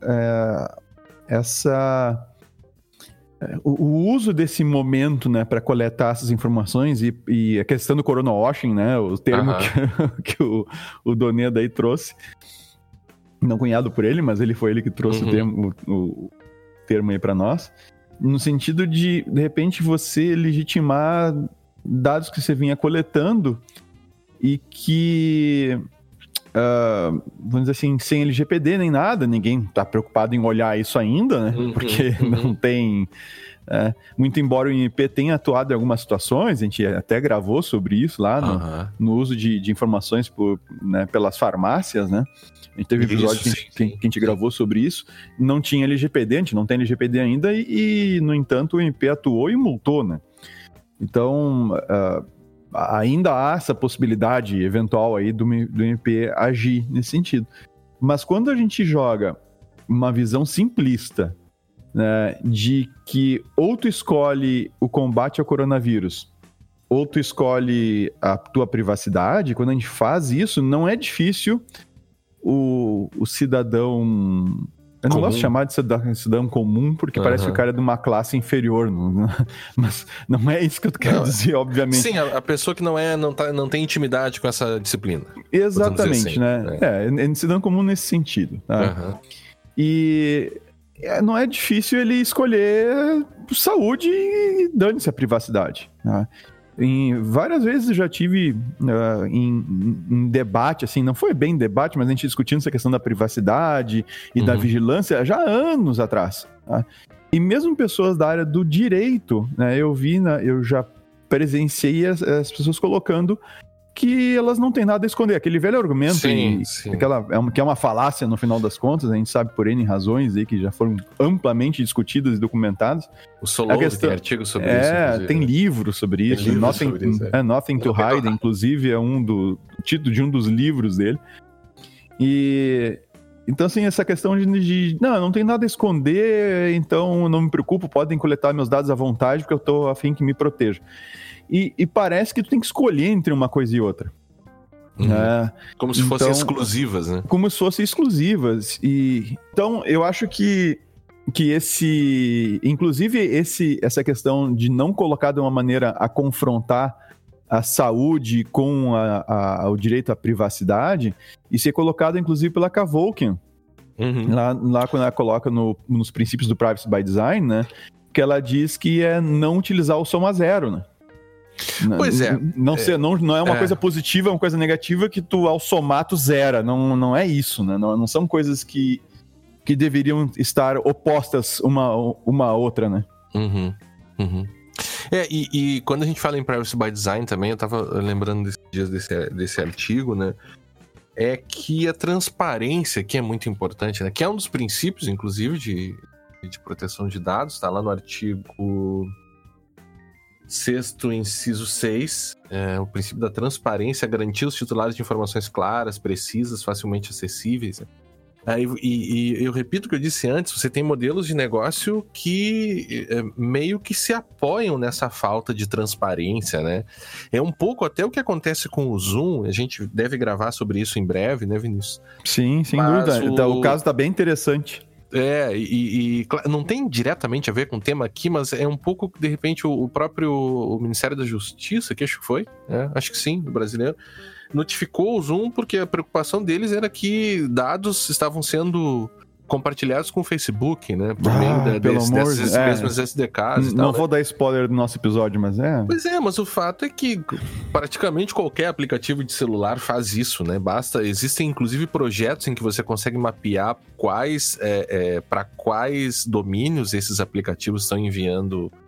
o uso desse momento, né, para coletar essas informações e a questão do corona washing, né, o termo que o Doneda aí trouxe, não cunhado por ele, mas foi ele que trouxe o termo aí para nós, no sentido de repente, você legitimar dados que você vinha coletando e que, vamos dizer assim, sem LGPD nem nada, ninguém está preocupado em olhar isso ainda, né? Porque não tem... muito embora o INP tenha atuado em algumas situações, a gente até gravou sobre isso lá no uso de informações pelas farmácias, né? A gente teve um episódio que a gente gravou sobre isso, não tinha LGPD, a gente não tem LGPD ainda e no entanto, o INP atuou e multou, né? Então, ainda há essa possibilidade eventual aí do INP agir nesse sentido. Mas quando a gente joga uma visão simplista, né, de que ou tu escolhe o combate ao coronavírus, ou tu escolhe a tua privacidade, quando a gente faz isso, não é difícil o cidadão... Eu não gosto de chamar de cidadão comum, porque parece que o cara é de uma classe inferior, mas não é isso que eu quero dizer, obviamente. Sim, a pessoa que não tem intimidade com essa disciplina. Exatamente, assim, né? É cidadão comum nesse sentido. Tá? E não é difícil ele escolher saúde e dane-se a privacidade. Tá? Várias vezes eu já tive em debate, assim, não foi bem debate, mas a gente discutindo essa questão da privacidade e da vigilância já há anos atrás. Tá? E mesmo pessoas da área do direito, né, eu já presenciei as pessoas colocando que elas não têm nada a esconder. Aquele velho argumento que é uma falácia no final das contas, a gente sabe por N razões aí que já foram amplamente discutidas e documentadas. O Solon tem artigo sobre isso. Tem livro sobre isso. Nothing to Hide, inclusive, é o título de um dos livros dele. E então, assim, essa questão de não tem nada a esconder, então não me preocupo, podem coletar meus dados à vontade, porque eu tô a fim que me proteja. E parece que tu tem que escolher entre uma coisa e outra. Como se fossem exclusivas, né? Como se fossem exclusivas. Então, eu acho que essa questão de não colocar de uma maneira a confrontar a saúde com o direito à privacidade, isso é colocado, inclusive, pela Cavokian. Lá quando ela coloca nos princípios do Privacy by Design, né? Que ela diz que é não utilizar o soma zero, né? Pois é. Não é uma coisa positiva, é uma coisa negativa que tu, ao somar, tu zera. Não é isso, né? Não são coisas que deveriam estar opostas uma à outra, né? E quando a gente fala em Privacy by Design também, eu tava lembrando desses dias desse artigo, né? É que a transparência aqui é muito importante, né? Que é um dos princípios, inclusive, de proteção de dados, tá lá no artigo 6º, inciso 6, o princípio da transparência, garantir os titulares de informações claras, precisas, facilmente acessíveis. E eu repito o que eu disse antes, você tem modelos de negócio que meio que se apoiam nessa falta de transparência, né? É um pouco até o que acontece com o Zoom, a gente deve gravar sobre isso em breve, né, Vinícius? Sim, sem dúvida. O caso tá bem interessante. Não tem diretamente a ver com o tema aqui, mas é um pouco, de repente, o próprio Ministério da Justiça, que acho que foi, acho que sim, do brasileiro, notificou o Zoom porque a preocupação deles era que dados estavam sendo compartilhados com o Facebook, né? Por meio desses mesmos SDKs e tal. Não vou dar spoiler do nosso episódio, mas Pois mas o fato é que praticamente qualquer aplicativo de celular faz isso, né? Existem inclusive projetos em que você consegue mapear para quais domínios esses aplicativos estão enviando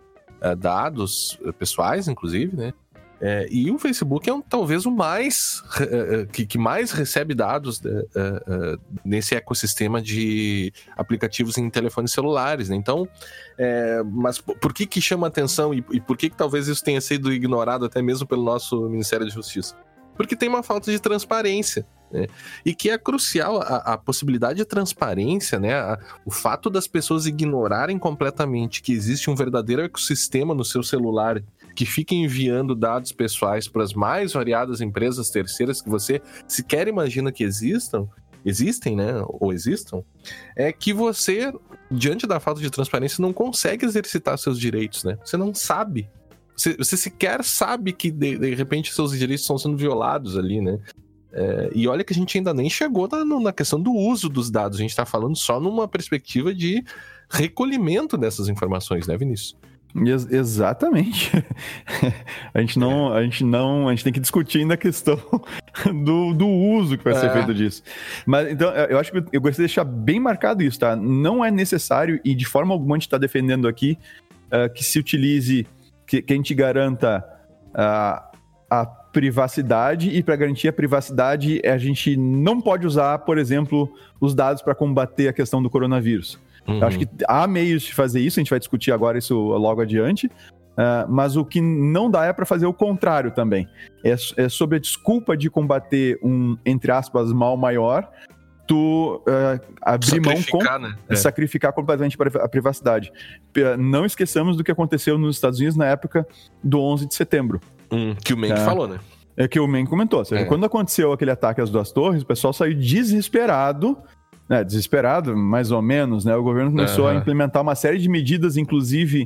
dados pessoais, inclusive, né? E o Facebook é talvez o mais que mais recebe dados nesse ecossistema de aplicativos em telefones celulares, né? Então, mas por que chama atenção e por que talvez isso tenha sido ignorado até mesmo pelo nosso Ministério da Justiça? Porque tem uma falta de transparência, né? E que é crucial a possibilidade de transparência, né? O fato das pessoas ignorarem completamente que existe um verdadeiro ecossistema no seu celular que fica enviando dados pessoais para as mais variadas empresas terceiras que você sequer imagina que existem, né? Ou existam, é que você, diante da falta de transparência, não consegue exercitar seus direitos, né? Você não sabe. Você sequer sabe que, de repente, seus direitos estão sendo violados ali, né? E olha que a gente ainda nem chegou na questão do uso dos dados. A gente está falando só numa perspectiva de recolhimento dessas informações, né, Vinícius? Exatamente. A gente tem que discutir ainda a questão do uso que vai ser feito disso. Mas então, eu acho que eu gostaria de deixar bem marcado isso, tá? Não é necessário, e de forma alguma a gente está defendendo aqui que se utilize, que a gente garanta a privacidade, e para garantir a privacidade a gente não pode usar, por exemplo, os dados para combater a questão do coronavírus. Eu acho que há meios de fazer isso, a gente vai discutir agora isso logo adiante, mas o que não dá é para fazer o contrário também. É sob a desculpa de combater um, entre aspas, mal maior, tu abrir mão, né? Sacrificar completamente a privacidade. Não esqueçamos do que aconteceu nos Estados Unidos na época do 11 de setembro. Que o Menck falou, né? É que o Menck comentou. Ou seja, quando aconteceu aquele ataque às duas torres, o pessoal saiu desesperado, mais ou menos, né? O governo começou a implementar uma série de medidas, inclusive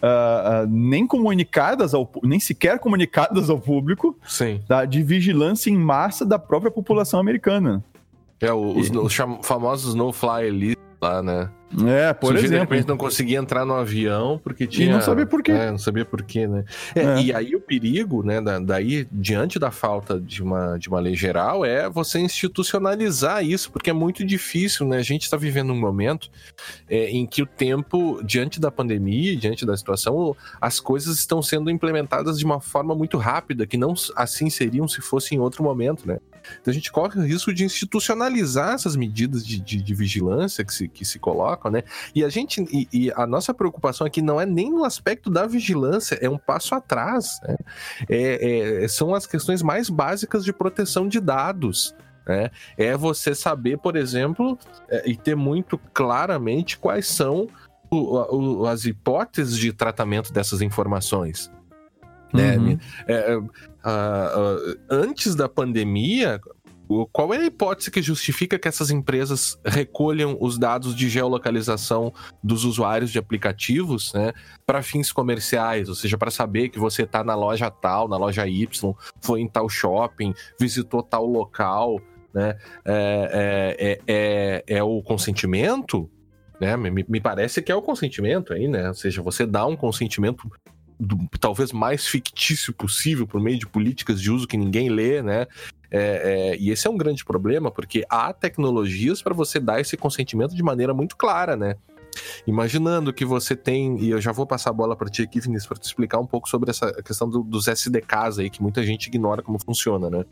nem sequer comunicadas ao público, tá? De vigilância em massa da própria população americana. Os famosos no-fly list lá, né? Por exemplo. De repente não conseguia entrar no avião porque tinha... E não sabia por quê. Não sabia por quê, né? E aí o perigo, né, daí, diante da falta de uma lei geral, é você institucionalizar isso, porque é muito difícil, né? A gente está vivendo um momento em que o tempo, diante da pandemia, diante da situação, as coisas estão sendo implementadas de uma forma muito rápida, que não assim seriam se fosse em outro momento, né? Então a gente corre o risco de institucionalizar essas medidas de vigilância que se colocam, né? E a nossa preocupação aqui não é nem no aspecto da vigilância, é um passo atrás, né? São as questões mais básicas de proteção de dados, né? É você saber, por exemplo, e ter muito claramente quais são as hipóteses de tratamento dessas informações. Antes da pandemia, qual é a hipótese que justifica que essas empresas recolham os dados de geolocalização dos usuários de aplicativos, né, para fins comerciais, ou seja, para saber que você está na loja tal, na loja Y, foi em tal shopping, visitou tal local, né? É o consentimento, né? Me parece que é o consentimento aí, né? Ou seja, você dá um consentimento talvez mais fictício possível por meio de políticas de uso que ninguém lê, né? E esse é um grande problema, porque há tecnologias para você dar esse consentimento de maneira muito clara, né? Imaginando que você tem, e eu já vou passar a bola para ti aqui, Vinícius, para te explicar um pouco sobre essa questão dos SDKs aí, que muita gente ignora como funciona, né?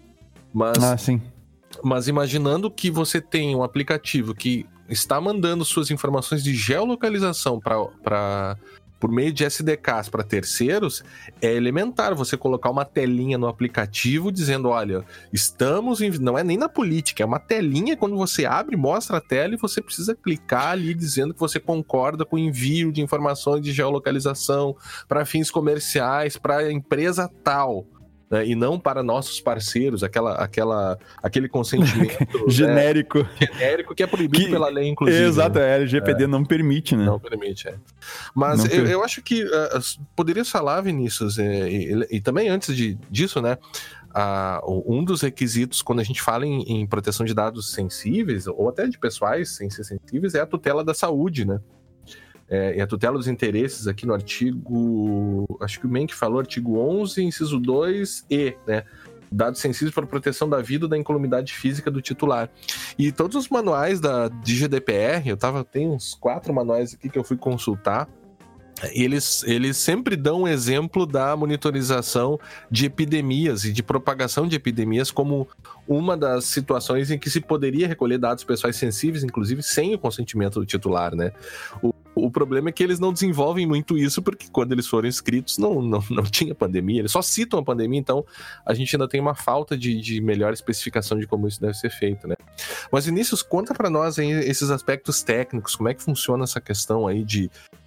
Mas imaginando que você tem um aplicativo que está mandando suas informações de geolocalização por meio de SDKs para terceiros, é elementar você colocar uma telinha no aplicativo dizendo, olha, não é nem na política, é uma telinha, quando você abre, mostra a tela e você precisa clicar ali dizendo que você concorda com o envio de informações de geolocalização para fins comerciais, para a empresa tal, né? E não para nossos parceiros, aquele consentimento genérico. Genérico que é proibido pela lei, inclusive. Exato, a LGPD não permite, né? Não permite, Mas eu acho que poderia falar, Vinícius, e também antes disso, né? Um dos requisitos quando a gente fala em proteção de dados sensíveis, ou até de pessoais sem ser sensíveis, é a tutela da saúde, né? E a tutela dos interesses aqui no artigo, acho que o Menck falou, artigo 11, inciso 2e, né? Dados sensíveis para proteção da vida ou da incolumidade física do titular. E todos os manuais de GDPR, tem uns 4 manuais aqui que eu fui consultar, eles sempre dão um exemplo da monitorização de epidemias e de propagação de epidemias como uma das situações em que se poderia recolher dados pessoais sensíveis, inclusive sem o consentimento do titular, né? O problema é que eles não desenvolvem muito isso, porque quando eles foram inscritos não tinha pandemia, eles só citam a pandemia, então a gente ainda tem uma falta de melhor especificação de como isso deve ser feito, né? Mas, Vinícius, conta para nós aí esses aspectos técnicos, como é que funciona essa questão aí de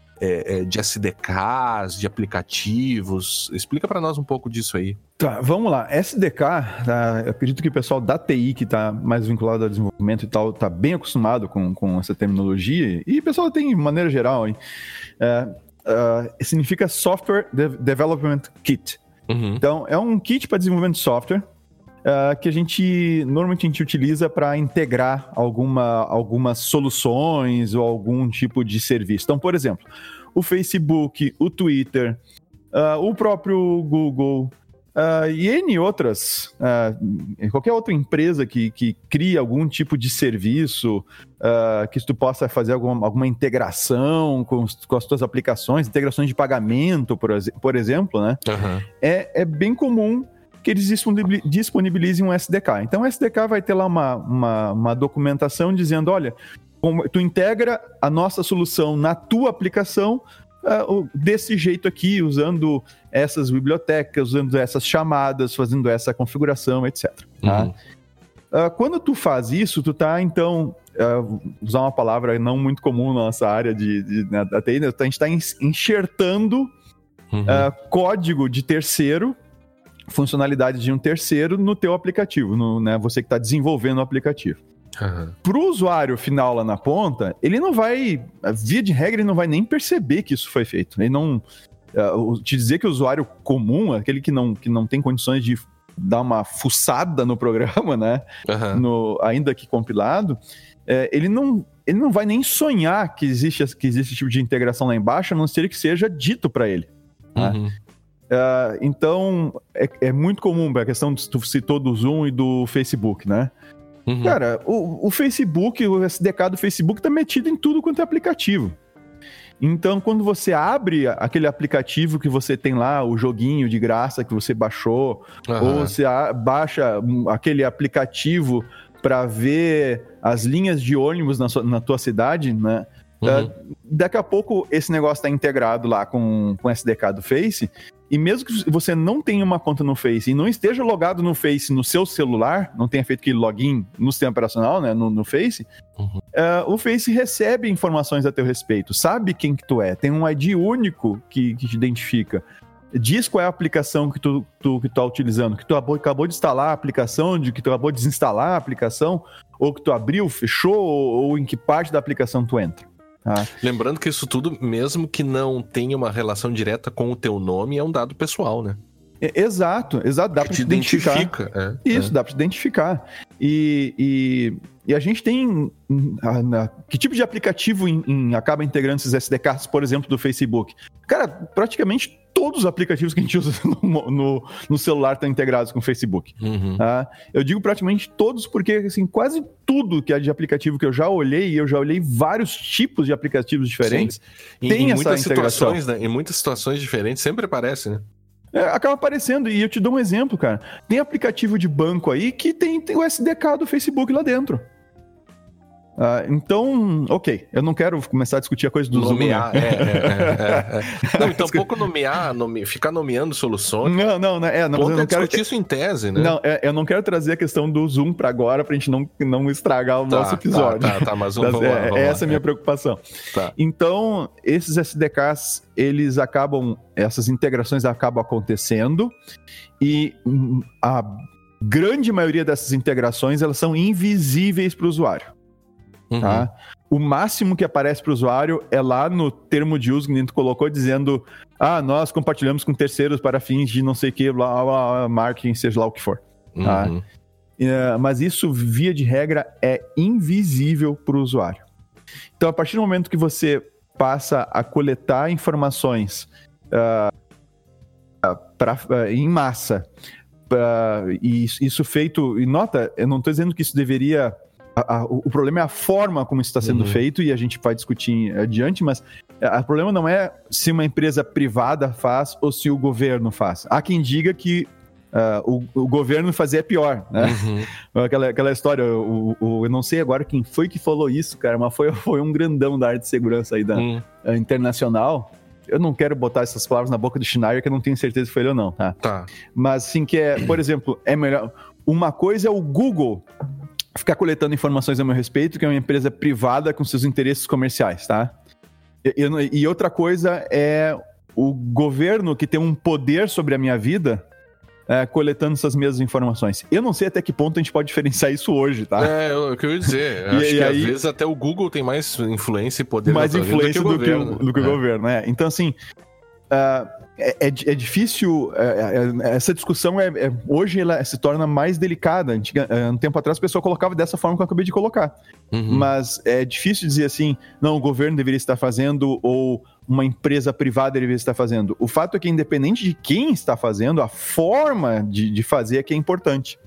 SDKs, de aplicativos. Explica para nós um pouco disso aí. Tá, vamos lá. SDK, eu acredito que o pessoal da TI que está mais vinculado ao desenvolvimento e tal, está bem acostumado com essa terminologia, e o pessoal tem de maneira geral, hein? Significa Software Development Kit. Uhum. Então, é um kit para desenvolvimento de software que normalmente a gente utiliza para integrar algumas soluções ou algum tipo de serviço. Então, por exemplo, o Facebook, o Twitter, o próprio Google e N outras, qualquer outra empresa que cria algum tipo de serviço que tu possa fazer alguma integração com as tuas aplicações, integrações de pagamento, por exemplo, né? Uhum. É bem comum que eles disponibilizem um SDK. Então, o SDK vai ter lá uma documentação dizendo, olha, tu integra a nossa solução na tua aplicação desse jeito aqui, usando essas bibliotecas, usando essas chamadas, fazendo essa configuração, etc. Tá? Quando tu faz isso, tu tá, então, usar uma palavra não muito comum na nossa área da TI, a gente está enxertando código de terceiro, funcionalidades de um terceiro no teu aplicativo, né? Você que está desenvolvendo o aplicativo. Para o usuário final lá na ponta, ele não vai, via de regra, ele não vai nem perceber que isso foi feito. Ele não... te dizer que o usuário comum, aquele que não tem condições de dar uma fuçada no programa, né? Ainda que compilado, ele não vai nem sonhar que existe esse tipo de integração lá embaixo, a não ser que seja dito para ele. Então, é muito comum a questão de tu citou do Zoom e do Facebook, né? Cara, o Facebook, o SDK do Facebook tá metido em tudo quanto é aplicativo. Então, quando você abre aquele aplicativo que você tem lá, o joguinho de graça que você baixou, ou você baixa aquele aplicativo para ver as linhas de ônibus na tua cidade, né? Daqui a pouco esse negócio está integrado lá com o SDK do Face, e mesmo que você não tenha uma conta no Face e não esteja logado no Face no seu celular, não tenha feito aquele login no sistema operacional, né, no Face, o Face recebe informações a teu respeito, sabe quem que tu é, tem um ID único que te identifica, diz qual é a aplicação que tu tá utilizando, que tu acabou de instalar a aplicação, que tu acabou de desinstalar a aplicação, ou que tu abriu, fechou, ou em que parte da aplicação tu entra. Lembrando que isso tudo, mesmo que não tenha uma relação direta com o teu nome, é um dado pessoal, né? Exato, dá pra te identificar. Isso, dá pra te identificar. E a gente tem... que tipo de aplicativo acaba integrando esses SDKs, por exemplo, do Facebook? Cara, praticamente todos os aplicativos que a gente usa no celular estão integrados com o Facebook. Eu digo praticamente todos porque, assim, quase tudo que é de aplicativo que eu já olhei vários tipos de aplicativos diferentes, tem essa integração. Em muitas situações diferentes sempre aparece, né? Acaba aparecendo, e eu te dou um exemplo, cara. Tem aplicativo de banco aí que tem o SDK do Facebook lá dentro. Então, ok, eu não quero começar a discutir a coisa do nomear, Zoom. Não, então pouco ficar nomeando soluções. Não, eu não quero discutir isso em tese, né? Não, eu não quero trazer a questão do Zoom para agora, pra gente não estragar o nosso episódio. Mas vamos lá. Essa é a minha preocupação. Então, esses SDKs, essas integrações acabam acontecendo, e a grande maioria dessas integrações, elas são invisíveis para o usuário. O máximo que aparece para o usuário é lá no termo de uso que a gente colocou, dizendo nós compartilhamos com terceiros para fins de não sei o que, blá, blá, marketing, seja lá o que for. Mas isso, via de regra, é invisível para o usuário. Então, a partir do momento que você passa a coletar informações em massa, e isso feito... E nota, eu não estou dizendo que isso deveria o problema é a forma como isso está sendo feito, e a gente vai discutir adiante, mas o problema não é se uma empresa privada faz ou se o governo faz. Há quem diga que o governo fazer é pior, né? Aquela história, eu não sei agora quem foi que falou isso, cara, mas foi um grandão da área de segurança aí da internacional. Eu não quero botar essas palavras na boca do Schneier, que eu não tenho certeza se foi ele ou não, tá? Mas assim, por exemplo, é melhor... Uma coisa é o Google ficar coletando informações a meu respeito, que é uma empresa privada com seus interesses comerciais, tá? E outra coisa é o governo que tem um poder sobre a minha vida coletando essas mesmas informações. Eu não sei até que ponto a gente pode diferenciar isso hoje, tá? O que eu ia dizer. Acho que às vezes até o Google tem mais influência e poder mais influência do que o governo, né? Então, assim, é difícil. Essa discussão hoje ela se torna mais delicada. Um tempo atrás a pessoa colocava dessa forma que eu acabei de colocar. Mas é difícil dizer assim, não, o governo deveria estar fazendo ou uma empresa privada deveria estar fazendo. O fato é que, independente de quem está fazendo, a forma de fazer é que é importante.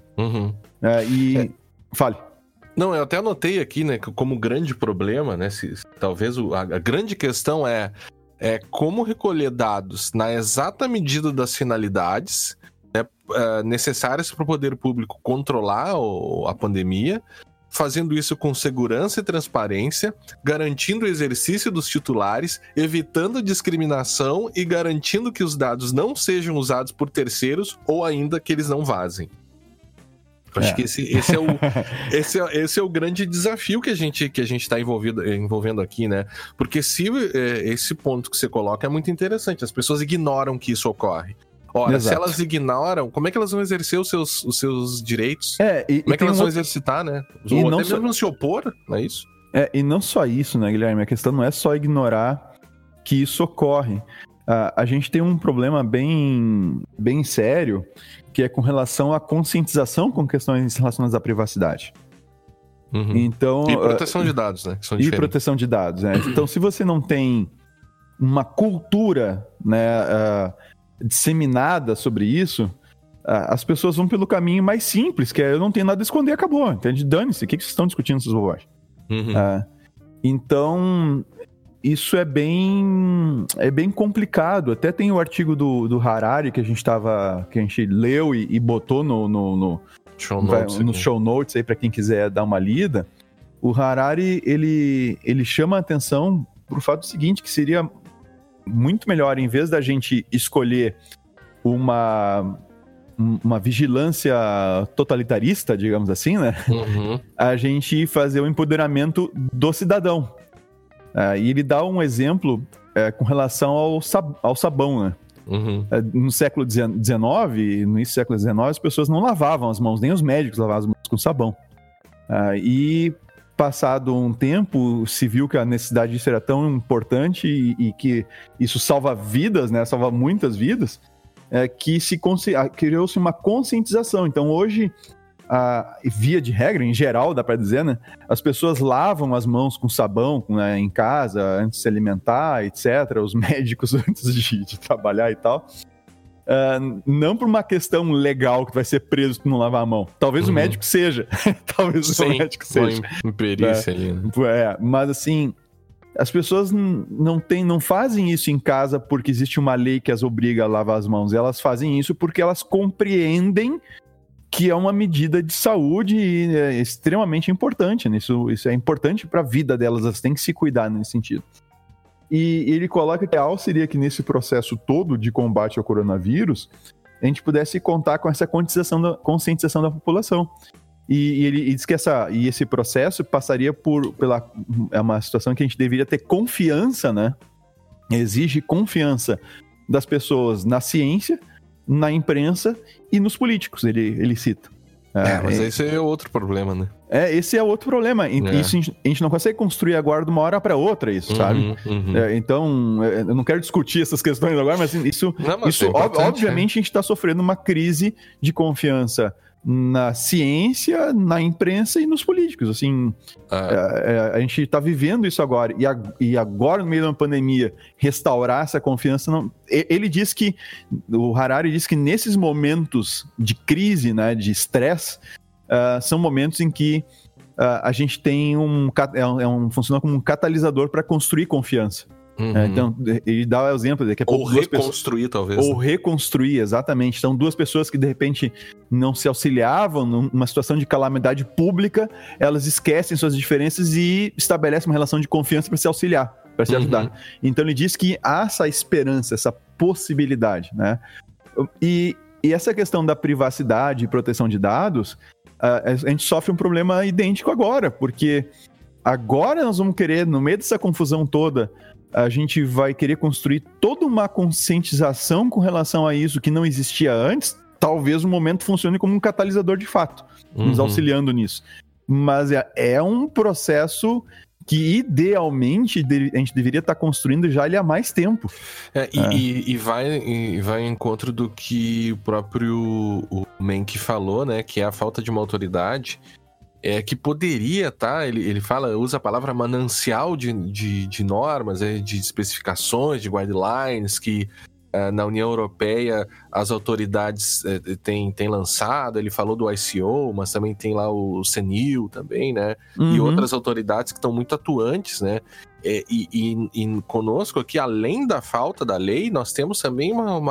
Fale. Não, eu até anotei aqui, né, como grande problema, né, talvez a grande questão é como recolher dados na exata medida das finalidades, né, necessárias para o poder público controlar a pandemia, fazendo isso com segurança e transparência, garantindo o exercício dos titulares, evitando discriminação e garantindo que os dados não sejam usados por terceiros ou ainda que eles não vazem. Eu acho que esse é o grande desafio que a gente está envolvendo aqui, né? Porque se esse ponto que você coloca é muito interessante, as pessoas ignoram que isso ocorre. Ora, exato. Se elas ignoram, como é que elas vão exercer os seus direitos? Como é que elas vão exercitar, né? Ou até mesmo se opor, não é isso? E não só isso, né, Guilherme? A questão não é só ignorar que isso ocorre. A gente tem um problema bem sério, que é com relação à conscientização com questões relacionadas à privacidade. Então, e proteção de dados, né? E proteção de dados, né? Então, se você não tem uma cultura, né, disseminada sobre isso, as pessoas vão pelo caminho mais simples, que é eu não tenho nada a esconder, acabou, entende? Dane-se, o que vocês estão discutindo essas bobagens? Então, isso é bem complicado. Até tem o artigo do Harari que a gente leu e botou no show notes aí para quem quiser dar uma lida. O Harari, ele chama a atenção pro fato seguinte, que seria muito melhor, em vez da gente escolher uma vigilância totalitarista, digamos assim, né? A gente fazer o empoderamento do cidadão. E ele dá um exemplo com relação ao sabão, né? No século XIX, no início do século XIX, as pessoas não lavavam as mãos, nem os médicos lavavam as mãos com sabão. E passado um tempo, se viu que a necessidade disso era tão importante e que isso salva vidas, né? Salva muitas vidas, que criou-se uma conscientização. Então hoje, via de regra, em geral, dá para dizer, né? As pessoas lavam as mãos com sabão, né, em casa, antes de se alimentar, etc. Os médicos antes de trabalhar e tal. Não por uma questão legal que tu vai ser preso se tu não lavar a mão. Talvez o médico seja. Talvez o médico seja. Imperícia ali, né? Mas assim, as pessoas não fazem isso em casa porque existe uma lei que as obriga a lavar as mãos. Elas fazem isso porque elas compreendem que é uma medida de saúde e é extremamente importante. Né? Isso é importante para a vida delas, elas têm que se cuidar nesse sentido. E ele coloca que o ideal seria que nesse processo todo de combate ao coronavírus, a gente pudesse contar com essa conscientização da população. E ele diz que esse processo passaria pela uma situação que a gente deveria ter confiança, né? Exige confiança das pessoas na ciência, na imprensa e nos políticos, ele cita. Mas esse é outro problema, né? Esse é outro problema. Isso a gente não consegue construir agora de uma hora para outra, isso, sabe? Então, eu não quero discutir essas questões agora, mas isso obviamente, a gente está sofrendo uma crise de confiança na ciência, na imprensa e nos políticos. Assim, a gente está vivendo isso agora. E agora, no meio de uma pandemia, restaurar essa confiança... O Harari diz que nesses momentos de crise, né, de estresse, são momentos em que a gente tem funciona como um catalisador para construir confiança. Então, ele dá o exemplo, daqui a pouco ou reconstruir, talvez. Ou reconstruir, exatamente. Então, duas pessoas que, de repente, não se auxiliavam numa situação de calamidade pública, elas esquecem suas diferenças e estabelecem uma relação de confiança para se auxiliar, para se ajudar. Então, ele diz que há essa esperança, essa possibilidade, né? E essa questão da privacidade e proteção de dados, a gente sofre um problema idêntico agora, porque agora nós vamos querer, no meio dessa confusão toda, a gente vai querer construir toda uma conscientização com relação a isso que não existia antes. Talvez o momento funcione como um catalisador de fato, nos auxiliando nisso. Mas é um processo que, idealmente, a gente deveria estar construindo já há mais tempo. E vai em encontro do que o próprio Menck falou, né? Que é a falta de uma autoridade que poderia, tá? Ele usa a palavra manancial de normas, de especificações, de guidelines que na União Europeia as autoridades têm lançado. Ele falou do ICO, mas também tem lá o CNIL também, né? E outras autoridades que estão muito atuantes, né? E conosco aqui, além da falta da lei, nós temos também uma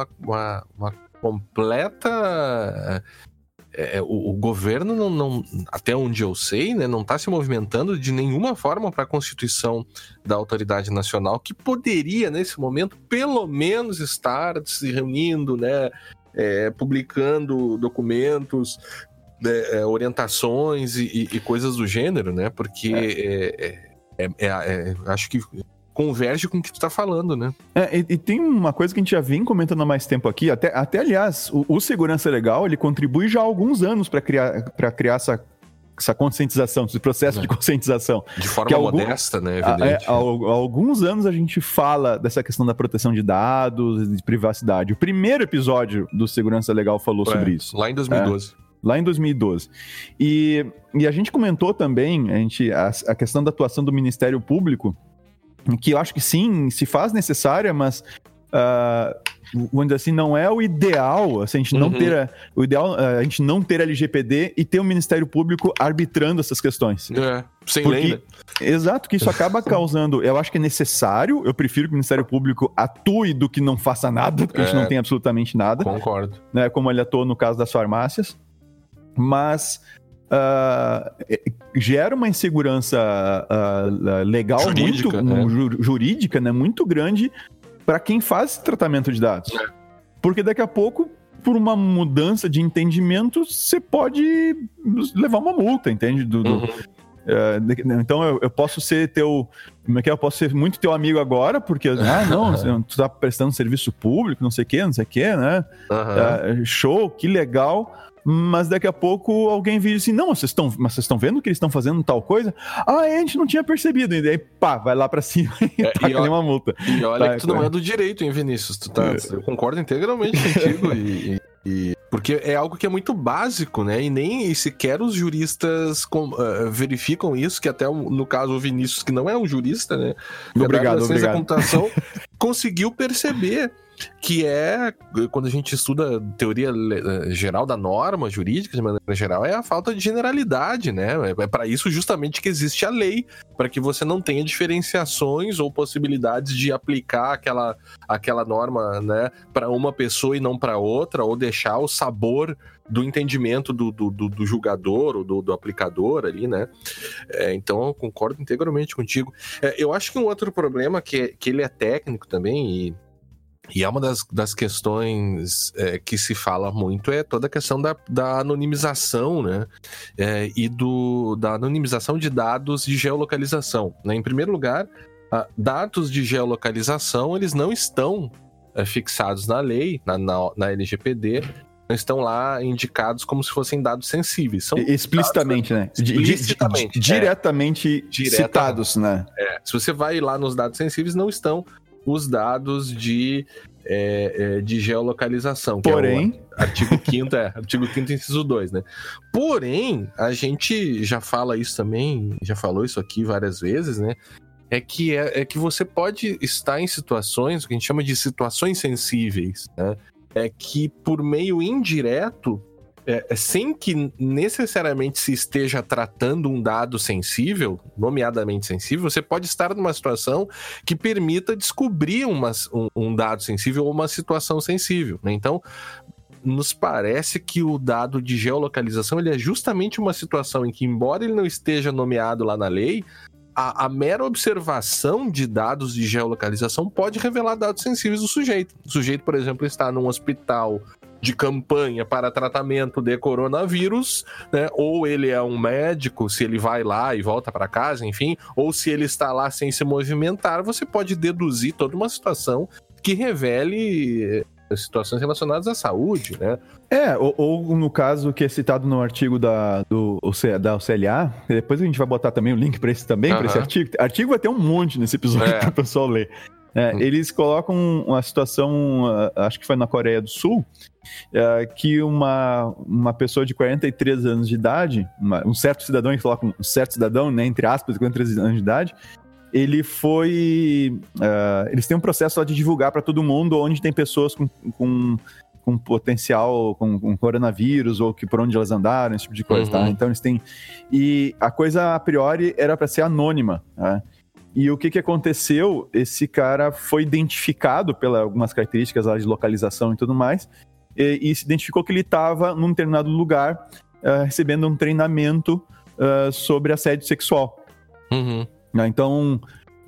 completa... O governo, não, até onde eu sei, né, não está se movimentando de nenhuma forma para a constituição da autoridade nacional, que poderia, nesse momento, pelo menos estar se reunindo, né, publicando documentos, orientações e coisas do gênero, né, porque acho que converge com o que tu está falando, né? E tem uma coisa que a gente já vem comentando há mais tempo aqui, até aliás, o Segurança Legal, ele contribui já há alguns anos para criar essa conscientização, esse processo de conscientização. De forma modesta, né? Evidente. Há alguns anos a gente fala dessa questão da proteção de dados, de privacidade. O primeiro episódio do Segurança Legal falou sobre isso. Lá em 2012. Lá em 2012. E a gente comentou também, a questão da atuação do Ministério Público, que eu acho que sim, se faz necessária, mas vamos dizer assim, não é o ideal, assim, a gente não ter o ideal, a gente não ter LGPD e ter um Ministério Público arbitrando essas questões. Sem lei, né? Exato, que isso acaba causando, eu acho que é necessário, eu prefiro que o Ministério Público atue do que não faça nada, porque a gente não tem absolutamente nada. Concordo. Né, como ele atuou no caso das farmácias, mas... gera uma insegurança legal jurídica, né, muito grande para quem faz esse tratamento de dados. Porque daqui a pouco, por uma mudança de entendimento, você pode levar uma multa, entende? Então eu posso ser eu posso ser muito teu amigo agora, porque tu tá prestando serviço público, não sei o que, né? Show, que legal. Mas daqui a pouco alguém vira assim, não, vocês estão vendo que eles estão fazendo tal coisa? A gente não tinha percebido. E daí, vai lá pra cima e taca uma multa. E olha que tu não é do direito, hein, Vinícius? Eu concordo integralmente contigo. Porque é algo que é muito básico, né? E nem sequer os juristas verificam isso, que até no caso o Vinícius, que não é um jurista, né? Obrigado. A computação conseguiu perceber que quando a gente estuda teoria geral da norma jurídica, de maneira geral, é a falta de generalidade, né? É para isso justamente que existe a lei, para que você não tenha diferenciações ou possibilidades de aplicar aquela norma, né, para uma pessoa e não para outra, ou deixar o sabor do entendimento do julgador ou do aplicador ali, né? Então eu concordo integralmente contigo. Eu acho que um outro problema que ele é técnico também, e é uma das questões que se fala muito, é toda a questão da anonimização, né? E da anonimização de dados de geolocalização, né? Em primeiro lugar, dados de geolocalização, eles não estão fixados na lei, na LGPD, não estão lá indicados como se fossem dados sensíveis. São explicitamente, dados, né? Explicitamente. Diretamente citados, né? Se você vai lá nos dados sensíveis, não estão os dados de geolocalização. Porém... Que é o artigo 5º, inciso 2, né? Porém, a gente já fala isso também, já falou isso aqui várias vezes, né? É que você pode estar em situações, o que a gente chama de situações sensíveis, né? É que por meio indireto, sem que necessariamente se esteja tratando um dado sensível, nomeadamente sensível, você pode estar numa situação que permita descobrir um dado sensível ou uma situação sensível, né? Então, nos parece que o dado de geolocalização ele é justamente uma situação em que, embora ele não esteja nomeado lá na lei, a mera observação de dados de geolocalização pode revelar dados sensíveis do sujeito. O sujeito, por exemplo, está num hospital de campanha para tratamento de coronavírus, né? Ou ele é um médico, se ele vai lá e volta para casa, enfim, ou se ele está lá sem se movimentar, você pode deduzir toda uma situação que revele situações relacionadas à saúde, né? Ou no caso que é citado no artigo da OCLA, depois a gente vai botar também o link para esse também, para esse artigo. Artigo vai ter um monte nesse episódio para o pessoal ler. Eles colocam uma situação, acho que foi na Coreia do Sul, que uma pessoa de 43 anos de idade, um certo cidadão, eles colocam um certo cidadão, né, entre aspas, 43 anos de idade, eles têm um processo lá de divulgar para todo mundo onde tem pessoas com potencial, com coronavírus, ou que por onde elas andaram, esse tipo de coisa, tá? Então eles têm... E a coisa, a priori, era para ser anônima, tá? E o que aconteceu? Esse cara foi identificado pelas algumas características lá de localização e tudo mais, e se identificou que ele estava num determinado lugar recebendo um treinamento sobre assédio sexual. Então,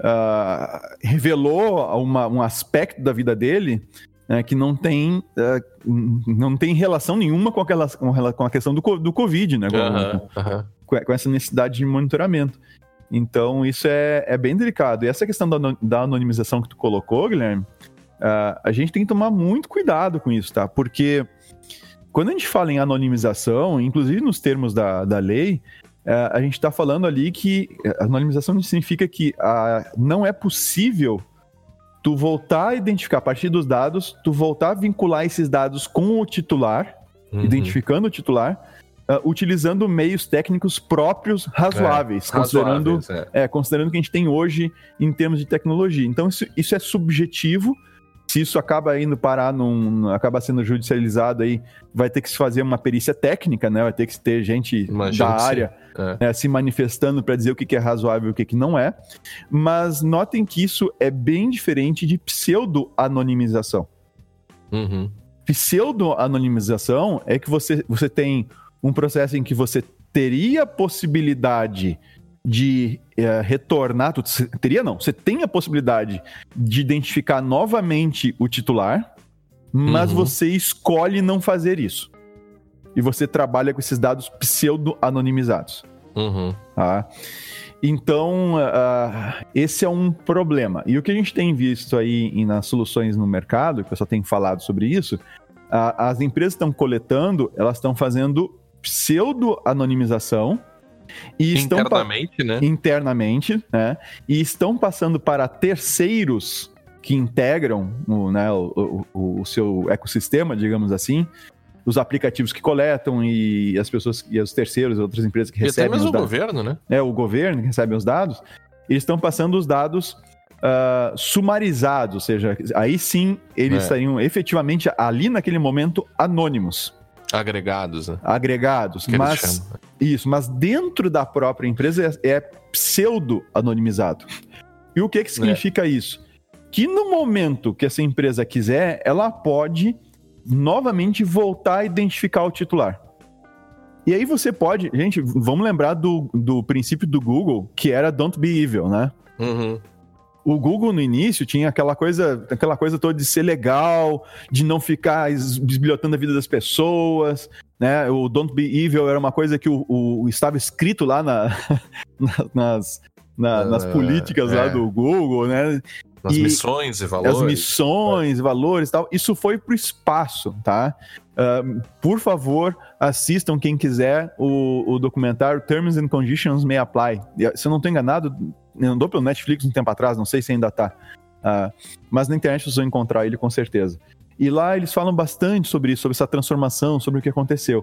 revelou um aspecto da vida dele que não tem relação nenhuma com a questão do Covid, né? Com essa necessidade de monitoramento. Então, isso é bem delicado. E essa questão da anonimização que tu colocou, Guilherme, a gente tem que tomar muito cuidado com isso, tá? Porque quando a gente fala em anonimização, inclusive nos termos da lei, a gente está falando ali que a anonimização significa que não é possível tu voltar a identificar, a partir dos dados, tu voltar a vincular esses dados com o titular, identificando o titular, utilizando meios técnicos próprios razoáveis, considerando o que a gente tem hoje em termos de tecnologia. Então, isso é subjetivo. Se isso acaba indo parar acaba sendo judicializado, aí vai ter que se fazer uma perícia técnica, né? Vai ter que ter gente da área se manifestando para dizer o que é razoável e o que não é. Mas notem que isso é bem diferente de pseudo-anonimização. Pseudo-anonimização é que você tem um processo em que você teria a possibilidade de retornar... Você tem a possibilidade de identificar novamente o titular, mas você escolhe não fazer isso. E você trabalha com esses dados pseudo-anonimizados. Tá? Então, esse é um problema. E o que a gente tem visto aí nas soluções no mercado, que o pessoal tem falado sobre isso, as empresas estão coletando, elas estão fazendo pseudo-anonimização e internamente, né? E estão passando para terceiros que integram o seu ecossistema, digamos assim, os aplicativos que coletam e as pessoas e os terceiros, outras empresas que recebem os dados. O governo, né? O governo que recebe os dados, eles estão passando os dados sumarizados, ou seja, aí sim eles estariam efetivamente ali naquele momento anônimos. Agregados, né? Agregados, mas dentro da própria empresa é pseudo-anonimizado. E o que significa isso? Que no momento que essa empresa quiser, ela pode novamente voltar a identificar o titular. E aí você pode... Gente, vamos lembrar do princípio do Google, que era don't be evil, né? O Google, no início, tinha aquela coisa toda de ser legal, de não ficar bisbilhotando a vida das pessoas, né? O Don't Be Evil era uma coisa que estava escrito lá nas políticas lá do Google, né? Nas missões e valores. As missões e valores e tal. Isso foi pro espaço, tá? Por favor, assistam, quem quiser, o documentário Terms and Conditions May Apply. Se eu não estou enganado, andou pelo Netflix um tempo atrás, não sei se ainda tá. Mas na internet vocês vão encontrar ele com certeza. E lá eles falam bastante sobre isso, sobre essa transformação, sobre o que aconteceu.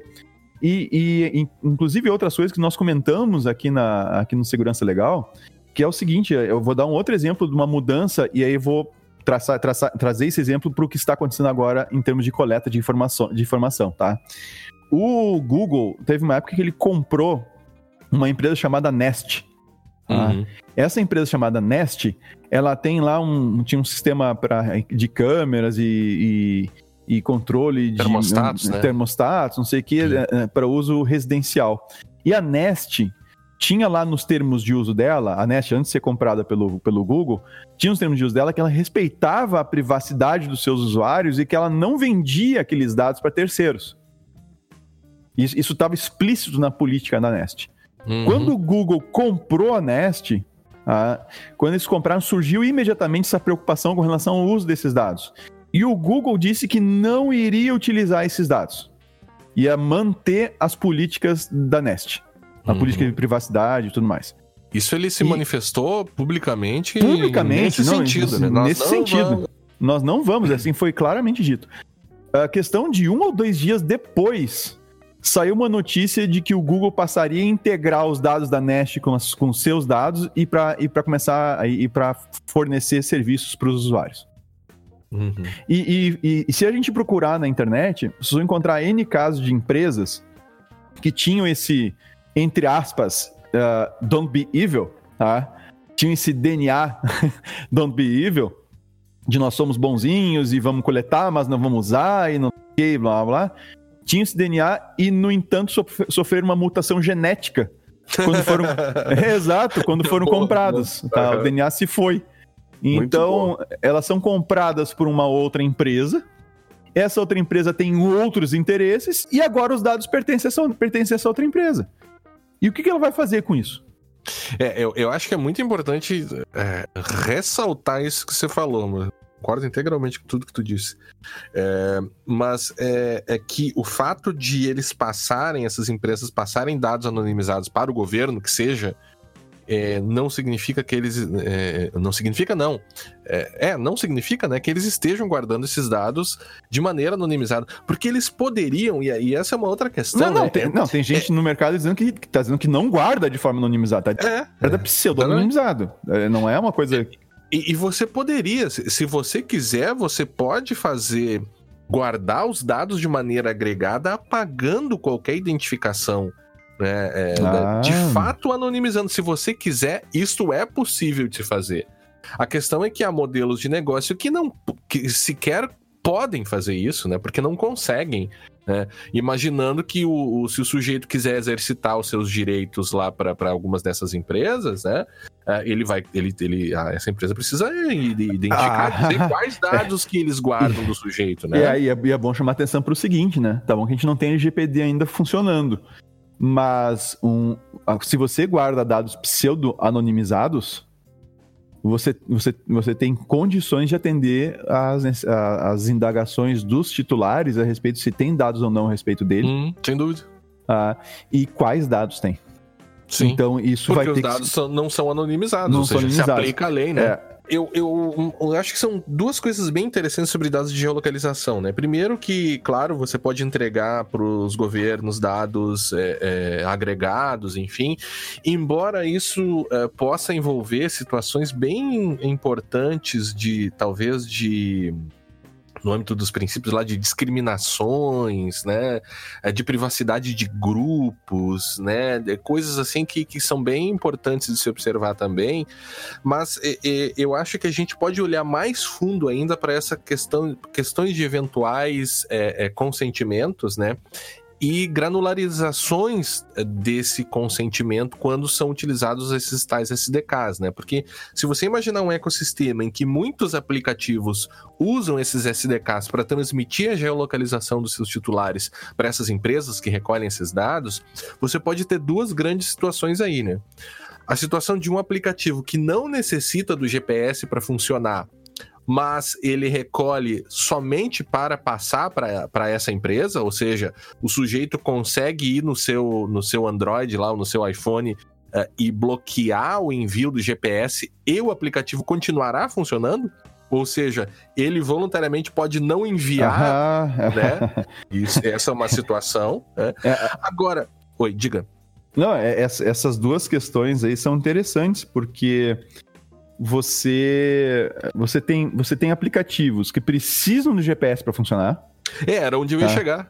E inclusive outras coisas que nós comentamos aqui no Segurança Legal, que é o seguinte, eu vou dar um outro exemplo de uma mudança e aí vou trazer esse exemplo para o que está acontecendo agora em termos de coleta de informação, tá? o Google teve uma época que ele comprou uma empresa chamada Nest. Essa empresa chamada Nest, ela tem lá tinha um sistema de câmeras e controle de termostatos, não sei o que, para uso residencial. E a Nest tinha lá nos termos de uso dela, a Nest, antes de ser comprada pelo Google, tinha nos termos de uso dela que ela respeitava a privacidade dos seus usuários e que ela não vendia aqueles dados para terceiros. Isso estava explícito na política da Nest. Quando o Google comprou a Nest, quando eles compraram, surgiu imediatamente essa preocupação com relação ao uso desses dados. E o Google disse que não iria utilizar esses dados. Ia manter as políticas da Nest. A política de privacidade e tudo mais. Isso ele se manifestou publicamente nesse sentido, né? Nesse sentido. Nós não vamos, assim foi claramente dito. A questão de 1 ou 2 dias depois, saiu uma notícia de que o Google passaria a integrar os dados da Nest com seus dados e para começar para fornecer serviços para os usuários. E se a gente procurar na internet, vocês vão encontrar N casos de empresas que tinham esse, entre aspas, don't be evil, tá? Tinham esse DNA don't be evil, de nós somos bonzinhos e vamos coletar, mas não vamos usar e não sei, blá blá. Tinha esse DNA e, no entanto, sofreram uma mutação genética quando foram exato, quando foram comprados. Tá? O DNA se foi. Então, elas são compradas por uma outra empresa. Essa outra empresa tem outros interesses e agora os dados pertencem a essa outra empresa. E o que ela vai fazer com isso? Eu acho que é muito importante ressaltar isso que você falou, mano. Concordo integralmente com tudo que tu disse. Mas é que o fato de essas empresas passarem dados anonimizados para o governo, que seja, não significa que eles... não significa, não. Não significa, né, que eles estejam guardando esses dados de maneira anonimizada. Porque eles poderiam, e essa é uma outra questão. Tem gente no mercado dizendo que tá dizendo que não guarda de forma anonimizada. Tá pseudo-anonimizado. Não é uma coisa... E você poderia, se você quiser, você pode guardar os dados de maneira agregada, apagando qualquer identificação, né? De fato anonimizando. Se você quiser, isto é possível de se fazer. A questão é que há modelos de negócio que sequer podem fazer isso, né? Porque não conseguem, né? Imaginando que se o sujeito quiser exercitar os seus direitos lá para algumas dessas empresas, né? Essa empresa precisa identificar, dizer quais dados que eles guardam do sujeito, né? E aí é bom chamar atenção para o seguinte, né? Tá bom que a gente não tem LGPD ainda funcionando, mas se você guarda dados pseudo-anonimizados, você tem condições de atender as indagações dos titulares a respeito se tem dados ou não a respeito dele. Sem dúvida. E quais dados tem. Sim, então isso porque vai ter os dados não são anonimizados, ou seja, se aplica a lei, né? Eu acho que são duas coisas bem interessantes sobre dados de geolocalização, né? Primeiro que, claro, você pode entregar para os governos dados agregados, enfim, embora isso possa envolver situações bem importantes no âmbito dos princípios lá de discriminações, né, de privacidade de grupos, né, coisas assim que são bem importantes de se observar também, mas eu acho que a gente pode olhar mais fundo ainda para essa questões de eventuais consentimentos, né, e granularizações desse consentimento quando são utilizados esses tais SDKs, né? Porque se você imaginar um ecossistema em que muitos aplicativos usam esses SDKs para transmitir a geolocalização dos seus titulares para essas empresas que recolhem esses dados, você pode ter duas grandes situações aí, né? A situação de um aplicativo que não necessita do GPS para funcionar, mas ele recolhe somente para passar para essa empresa, ou seja, o sujeito consegue ir no seu Android lá, ou no seu iPhone, e bloquear o envio do GPS e o aplicativo continuará funcionando? Ou seja, ele voluntariamente pode não enviar, né? Essa é uma situação, né? Agora... Oi, diga. Não, essas duas questões aí são interessantes, porque... Você tem aplicativos que precisam do GPS para funcionar. Era onde eu ia chegar.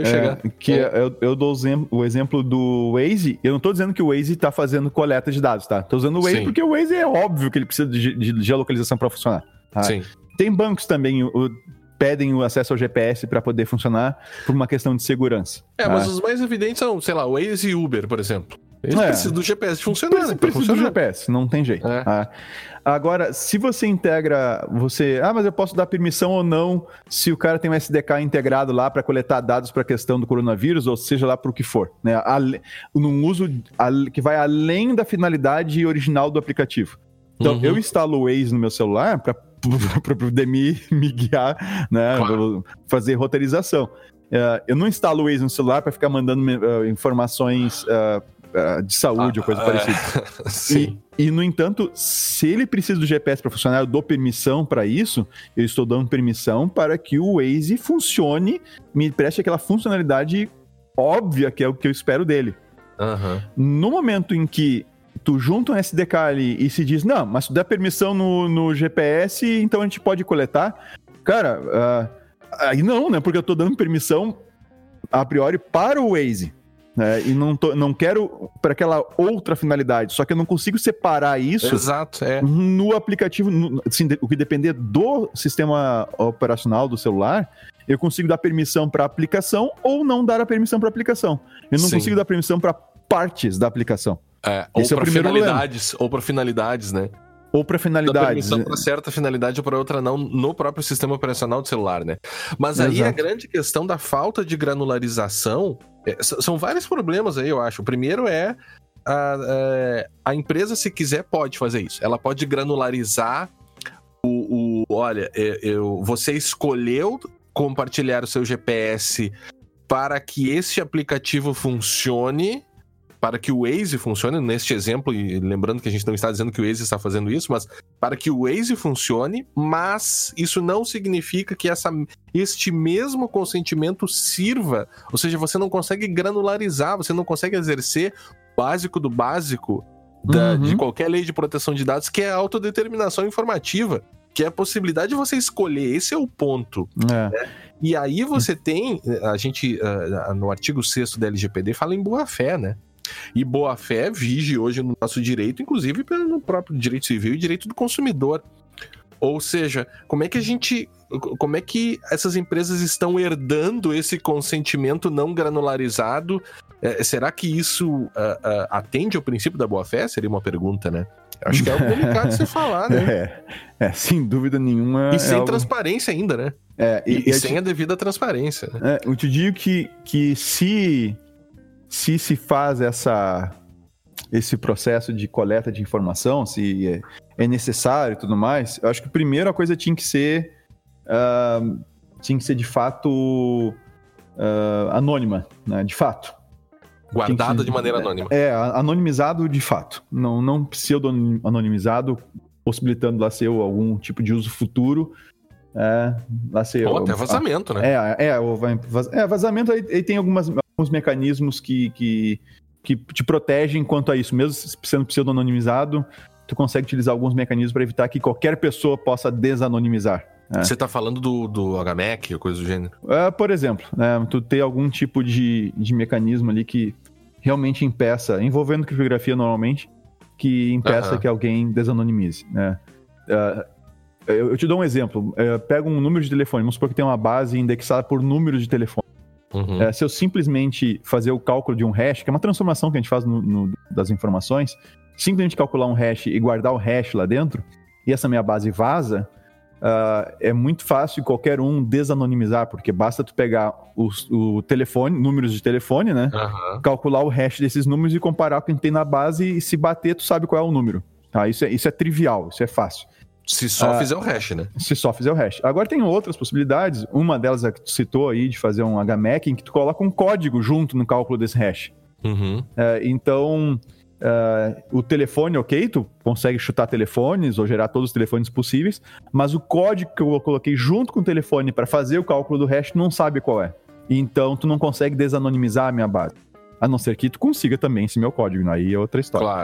Eu dou o exemplo do Waze. Eu não tô dizendo que o Waze tá fazendo coleta de dados, tá? Tô usando o Waze porque o Waze é óbvio que ele precisa de geolocalização para funcionar. Tá? Sim. Tem bancos também pedem o acesso ao GPS para poder funcionar por uma questão de segurança. Mas os mais evidentes são, sei lá, Waze e Uber, por exemplo. Eles precisam do GPS funcionar, né? Precisa do GPS, não tem jeito. Agora, se você integra, mas eu posso dar permissão ou não se o cara tem um SDK integrado lá para coletar dados para a questão do coronavírus, ou seja lá para o que for, né? Num uso que vai além da finalidade original do aplicativo. Então, eu instalo o Waze no meu celular para poder me guiar, né? Claro. Fazer roteirização. Eu não instalo o Waze no celular para ficar mandando informações de saúde ou coisa parecida. Sim. E, no entanto, se ele precisa do GPS para funcionar, eu dou permissão para isso, eu estou dando permissão para que o Waze funcione, me preste aquela funcionalidade óbvia que é o que eu espero dele. No momento em que tu junta um SDK ali e se diz, não, mas se tu der permissão no GPS, então a gente pode coletar. Cara, aí não, né? Porque eu tô dando permissão a priori para o Waze. E não quero para aquela outra finalidade, só que eu não consigo separar isso. Exato, no aplicativo, assim, o que depender do sistema operacional do celular, eu consigo dar permissão para a aplicação ou não dar a permissão para a aplicação. Eu não consigo dar permissão para partes da aplicação. Ou para finalidades, né? Ou para finalidades. Permissão para certa finalidade ou para outra não, no próprio sistema operacional do celular, né? Mas aí a grande questão da falta de granularização, são vários problemas aí, eu acho. O primeiro é a empresa, se quiser, pode fazer isso. Ela pode granularizar olha, você escolheu compartilhar o seu GPS para que este aplicativo funcione, para que o Waze funcione, neste exemplo, e lembrando que a gente não está dizendo que o Waze está fazendo isso, mas para que o Waze funcione, mas isso não significa que este mesmo consentimento sirva, ou seja, você não consegue granularizar, você não consegue exercer o básico do básico de qualquer lei de proteção de dados, que é a autodeterminação informativa, que é a possibilidade de você escolher, esse é o ponto. Né? E aí você tem, a gente, no artigo 6º da LGPD, fala em boa-fé, né? E boa-fé vige hoje no nosso direito, inclusive no próprio direito civil e direito do consumidor. Ou seja, como é que essas empresas estão herdando esse consentimento não granularizado? Será que isso atende ao princípio da boa-fé? Seria uma pergunta, né? Acho que é algo delicado de se falar, né? Sem dúvida nenhuma. E sem transparência ainda, né? E sem a devida transparência. Né? Eu te digo que se faz esse processo de coleta de informação, se é necessário e tudo mais, eu acho que primeiro a coisa tinha que ser de fato anônima, né? De fato. Guardada de maneira anônima. Anonimizado de fato. Não pseudo-anonimizado, possibilitando lá ser algum tipo de uso futuro. Lá ser, ou até vazamento, né? Vazamento aí tem alguns mecanismos que te protegem quanto a isso. Mesmo sendo pseudo-anonimizado, tu consegue utilizar alguns mecanismos para evitar que qualquer pessoa possa desanonimizar. Você está falando do HMAC ou coisa do gênero? Por exemplo, tu tem algum tipo de mecanismo ali que realmente impeça, envolvendo criptografia normalmente, que impeça que alguém desanonimize. Né? Eu te dou um exemplo. Pega um número de telefone, vamos supor que tem uma base indexada por números de telefone. Se eu simplesmente fazer o cálculo de um hash, que é uma transformação que a gente faz das informações, simplesmente calcular um hash e guardar o hash lá dentro, e essa minha base vaza, é muito fácil qualquer um desanonimizar, porque basta tu pegar o telefone, números de telefone, né? Calcular o hash desses números e comparar com o que tem na base, e se bater, tu sabe qual é o número. Tá? Isso é trivial, isso é fácil. Se só fizer o hash, né? Se só fizer o hash. Agora tem outras possibilidades. Uma delas é que tu citou aí, de fazer um HMAC, em que tu coloca um código junto no cálculo desse hash. Então, o telefone, ok, tu consegue chutar telefones ou gerar todos os telefones possíveis, mas o código que eu coloquei junto com o telefone para fazer o cálculo do hash não sabe qual é. Então, tu não consegue desanonimizar a minha base. A não ser que tu consiga também esse meu código, aí é outra história. Claro.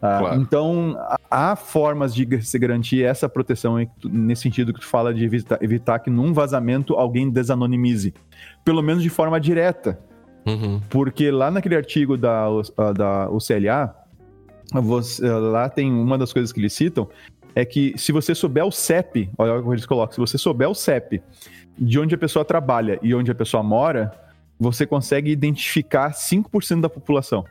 Claro. Então, há formas de se garantir essa proteção nesse sentido que tu fala de evitar que num vazamento alguém desanonimize. Pelo menos de forma direta. Porque lá naquele artigo da UCLA, lá tem uma das coisas que eles citam, é que se você souber o CEP, olha o que eles colocam, se você souber o CEP de onde a pessoa trabalha e onde a pessoa mora, você consegue identificar 5% da população.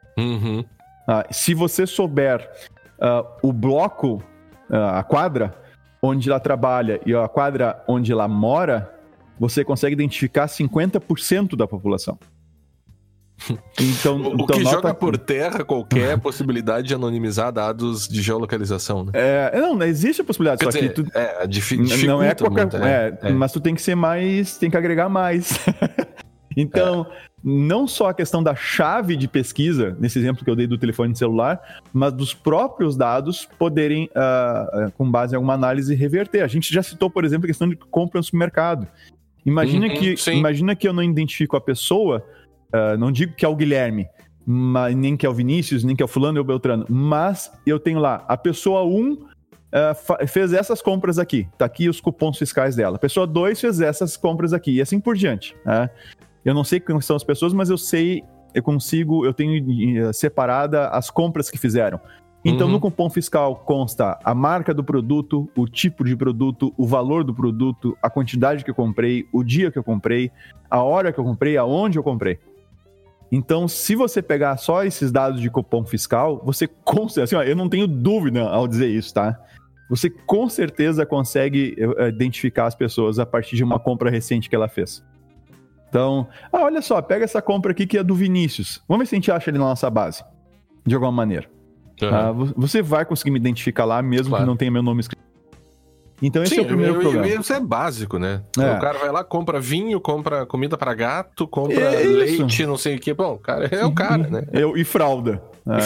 Se você souber o bloco, a quadra onde ela trabalha e a quadra onde ela mora, você consegue identificar 50% da população. Então, o que joga por terra qualquer possibilidade de anonimizar dados de geolocalização, né? Não existe a possibilidade, Quer só dizer, que tu dificulta não é qualquer muito, né? Mas tu tem que ser mais, tem que agregar mais. Então, não só a questão da chave de pesquisa, nesse exemplo que eu dei do telefone celular, mas dos próprios dados poderem, com base em alguma análise, reverter. A gente já citou, por exemplo, a questão de compra no supermercado. Imagina que eu não identifico a pessoa, não digo que é o Guilherme, nem que é o Vinícius, nem que é o fulano ou o Beltrano, mas eu tenho lá, a pessoa 1 fez essas compras aqui, tá aqui os cupons fiscais dela. A pessoa 2 fez essas compras aqui, e assim por diante, né? Eu não sei quem são as pessoas, mas eu tenho separada as compras que fizeram. Então, no cupom fiscal consta a marca do produto, o tipo de produto, o valor do produto, a quantidade que eu comprei, o dia que eu comprei, a hora que eu comprei, aonde eu comprei. Então, se você pegar só esses dados de cupom fiscal, você assim, eu não tenho dúvida ao dizer isso, tá? Você com certeza consegue identificar as pessoas a partir de uma compra recente que ela fez. Então, olha só, pega essa compra aqui que é do Vinícius. Vamos ver se a gente acha ele na nossa base, de alguma maneira. Você vai conseguir me identificar lá, mesmo que não tenha meu nome escrito. Então esse é o primeiro problema. Isso é básico, né? O cara vai lá, compra vinho, compra comida para gato, compra leite, não sei o que. Bom, o cara é o cara, né? E fralda.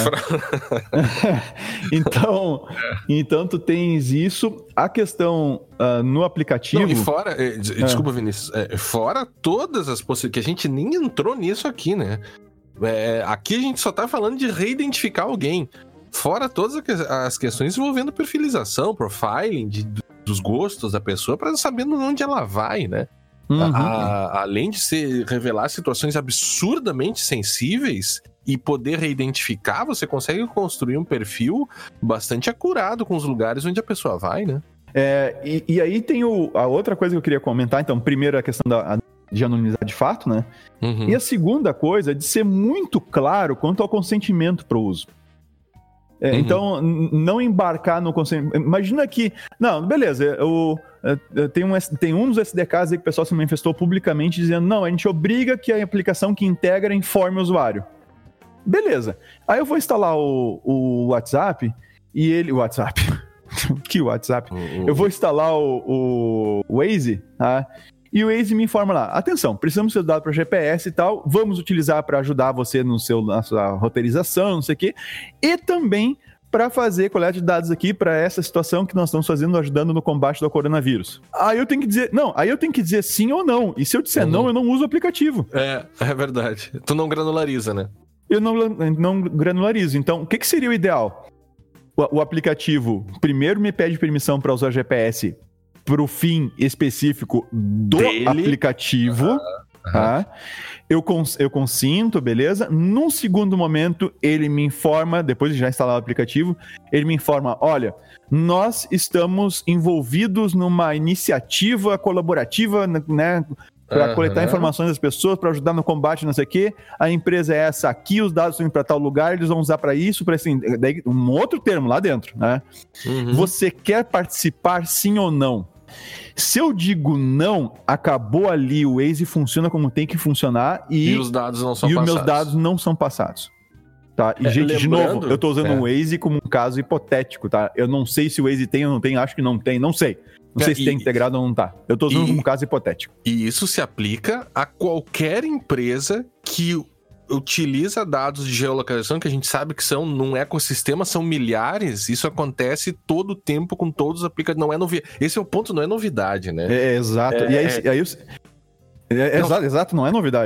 Então tu tens isso. A questão no aplicativo... Não, e fora... Desculpa, Vinícius. Fora todas as possibilidades... Que a gente nem entrou nisso aqui, né? Aqui a gente só tá falando de reidentificar alguém. Fora todas as questões envolvendo perfilização, profiling, dos gostos da pessoa, para saber onde ela vai, né? Além de revelar situações absurdamente sensíveis e poder reidentificar, você consegue construir um perfil bastante acurado com os lugares onde a pessoa vai, né? E aí tem a outra coisa que eu queria comentar. Então, primeiro a questão de anonimizar de fato, né? E a segunda coisa é de ser muito claro quanto ao consentimento para o uso. Então, não embarcar no consentimento. Imagina que... Não, beleza, tem um dos SDKs aí que o pessoal se manifestou publicamente dizendo, não, a gente obriga que a aplicação que integra informe o usuário. Beleza. Aí eu vou instalar o WhatsApp e ele... O WhatsApp? Que WhatsApp? Eu vou instalar o Waze, tá? E o Waze me informa lá, atenção, precisamos ser dado para GPS e tal, vamos utilizar para ajudar você na sua roteirização, não sei o quê, e também para fazer coleta de dados aqui para essa situação que nós estamos fazendo, ajudando no combate do coronavírus. Aí eu tenho que dizer sim ou não, e se eu disser não, eu não uso o aplicativo. É verdade. Tu não granulariza, né? Eu não granularizo. Então, o que seria o ideal? O aplicativo primeiro me pede permissão para usar GPS para o fim específico do aplicativo, tá? Eu consinto, beleza? Num segundo momento, ele me informa, depois de já instalar o aplicativo, ele me informa, olha, nós estamos envolvidos numa iniciativa colaborativa, né, para coletar informações das pessoas, para ajudar no combate, não sei o quê. A empresa é essa aqui, os dados estão indo para tal lugar, eles vão usar para isso, para assim, daí, um outro termo lá dentro, né? Você quer participar, sim ou não? Se eu digo não, acabou ali, o Waze funciona como tem que funcionar e os dados não são passados. E os meus dados não são passados. Tá? E, gente, de novo, eu tô usando o Waze como um caso hipotético, tá? Eu não sei se o Waze tem ou não tem, acho que não tem, não sei. Não sei se tem integrado ou não tá. Eu tô usando como um caso hipotético. E isso se aplica a qualquer empresa que utiliza dados de geolocalização, que a gente sabe que são num ecossistema, são milhares. Isso acontece todo o tempo com todos os aplicativos. Não é novidade. Esse é o ponto, não é novidade, né? Exato. Exato, não é novidade.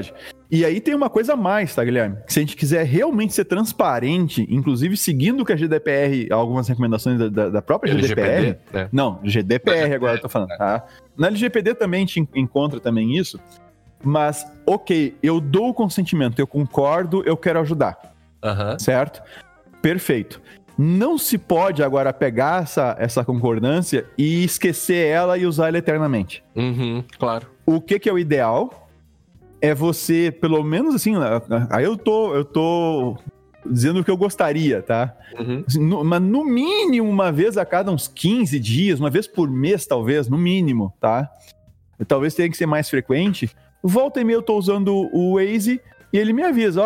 E aí tem uma coisa a mais, tá, Guilherme? Se a gente quiser realmente ser transparente, inclusive seguindo o que a GDPR, algumas recomendações da própria GDPR... Não, GDPR agora eu tô falando, tá? Na LGPD também a gente encontra também isso, mas, ok, eu dou o consentimento, eu concordo, eu quero ajudar, certo? Perfeito. Não se pode agora pegar essa concordância e esquecer ela e usar ela eternamente. Claro. O que é o ideal? É você, pelo menos assim, aí eu tô dizendo o que eu gostaria, tá? Mas no mínimo uma vez a cada uns 15 dias, uma vez por mês talvez, no mínimo, tá? Talvez tenha que ser mais frequente. Volta e meia eu tô usando o Waze e ele me avisa,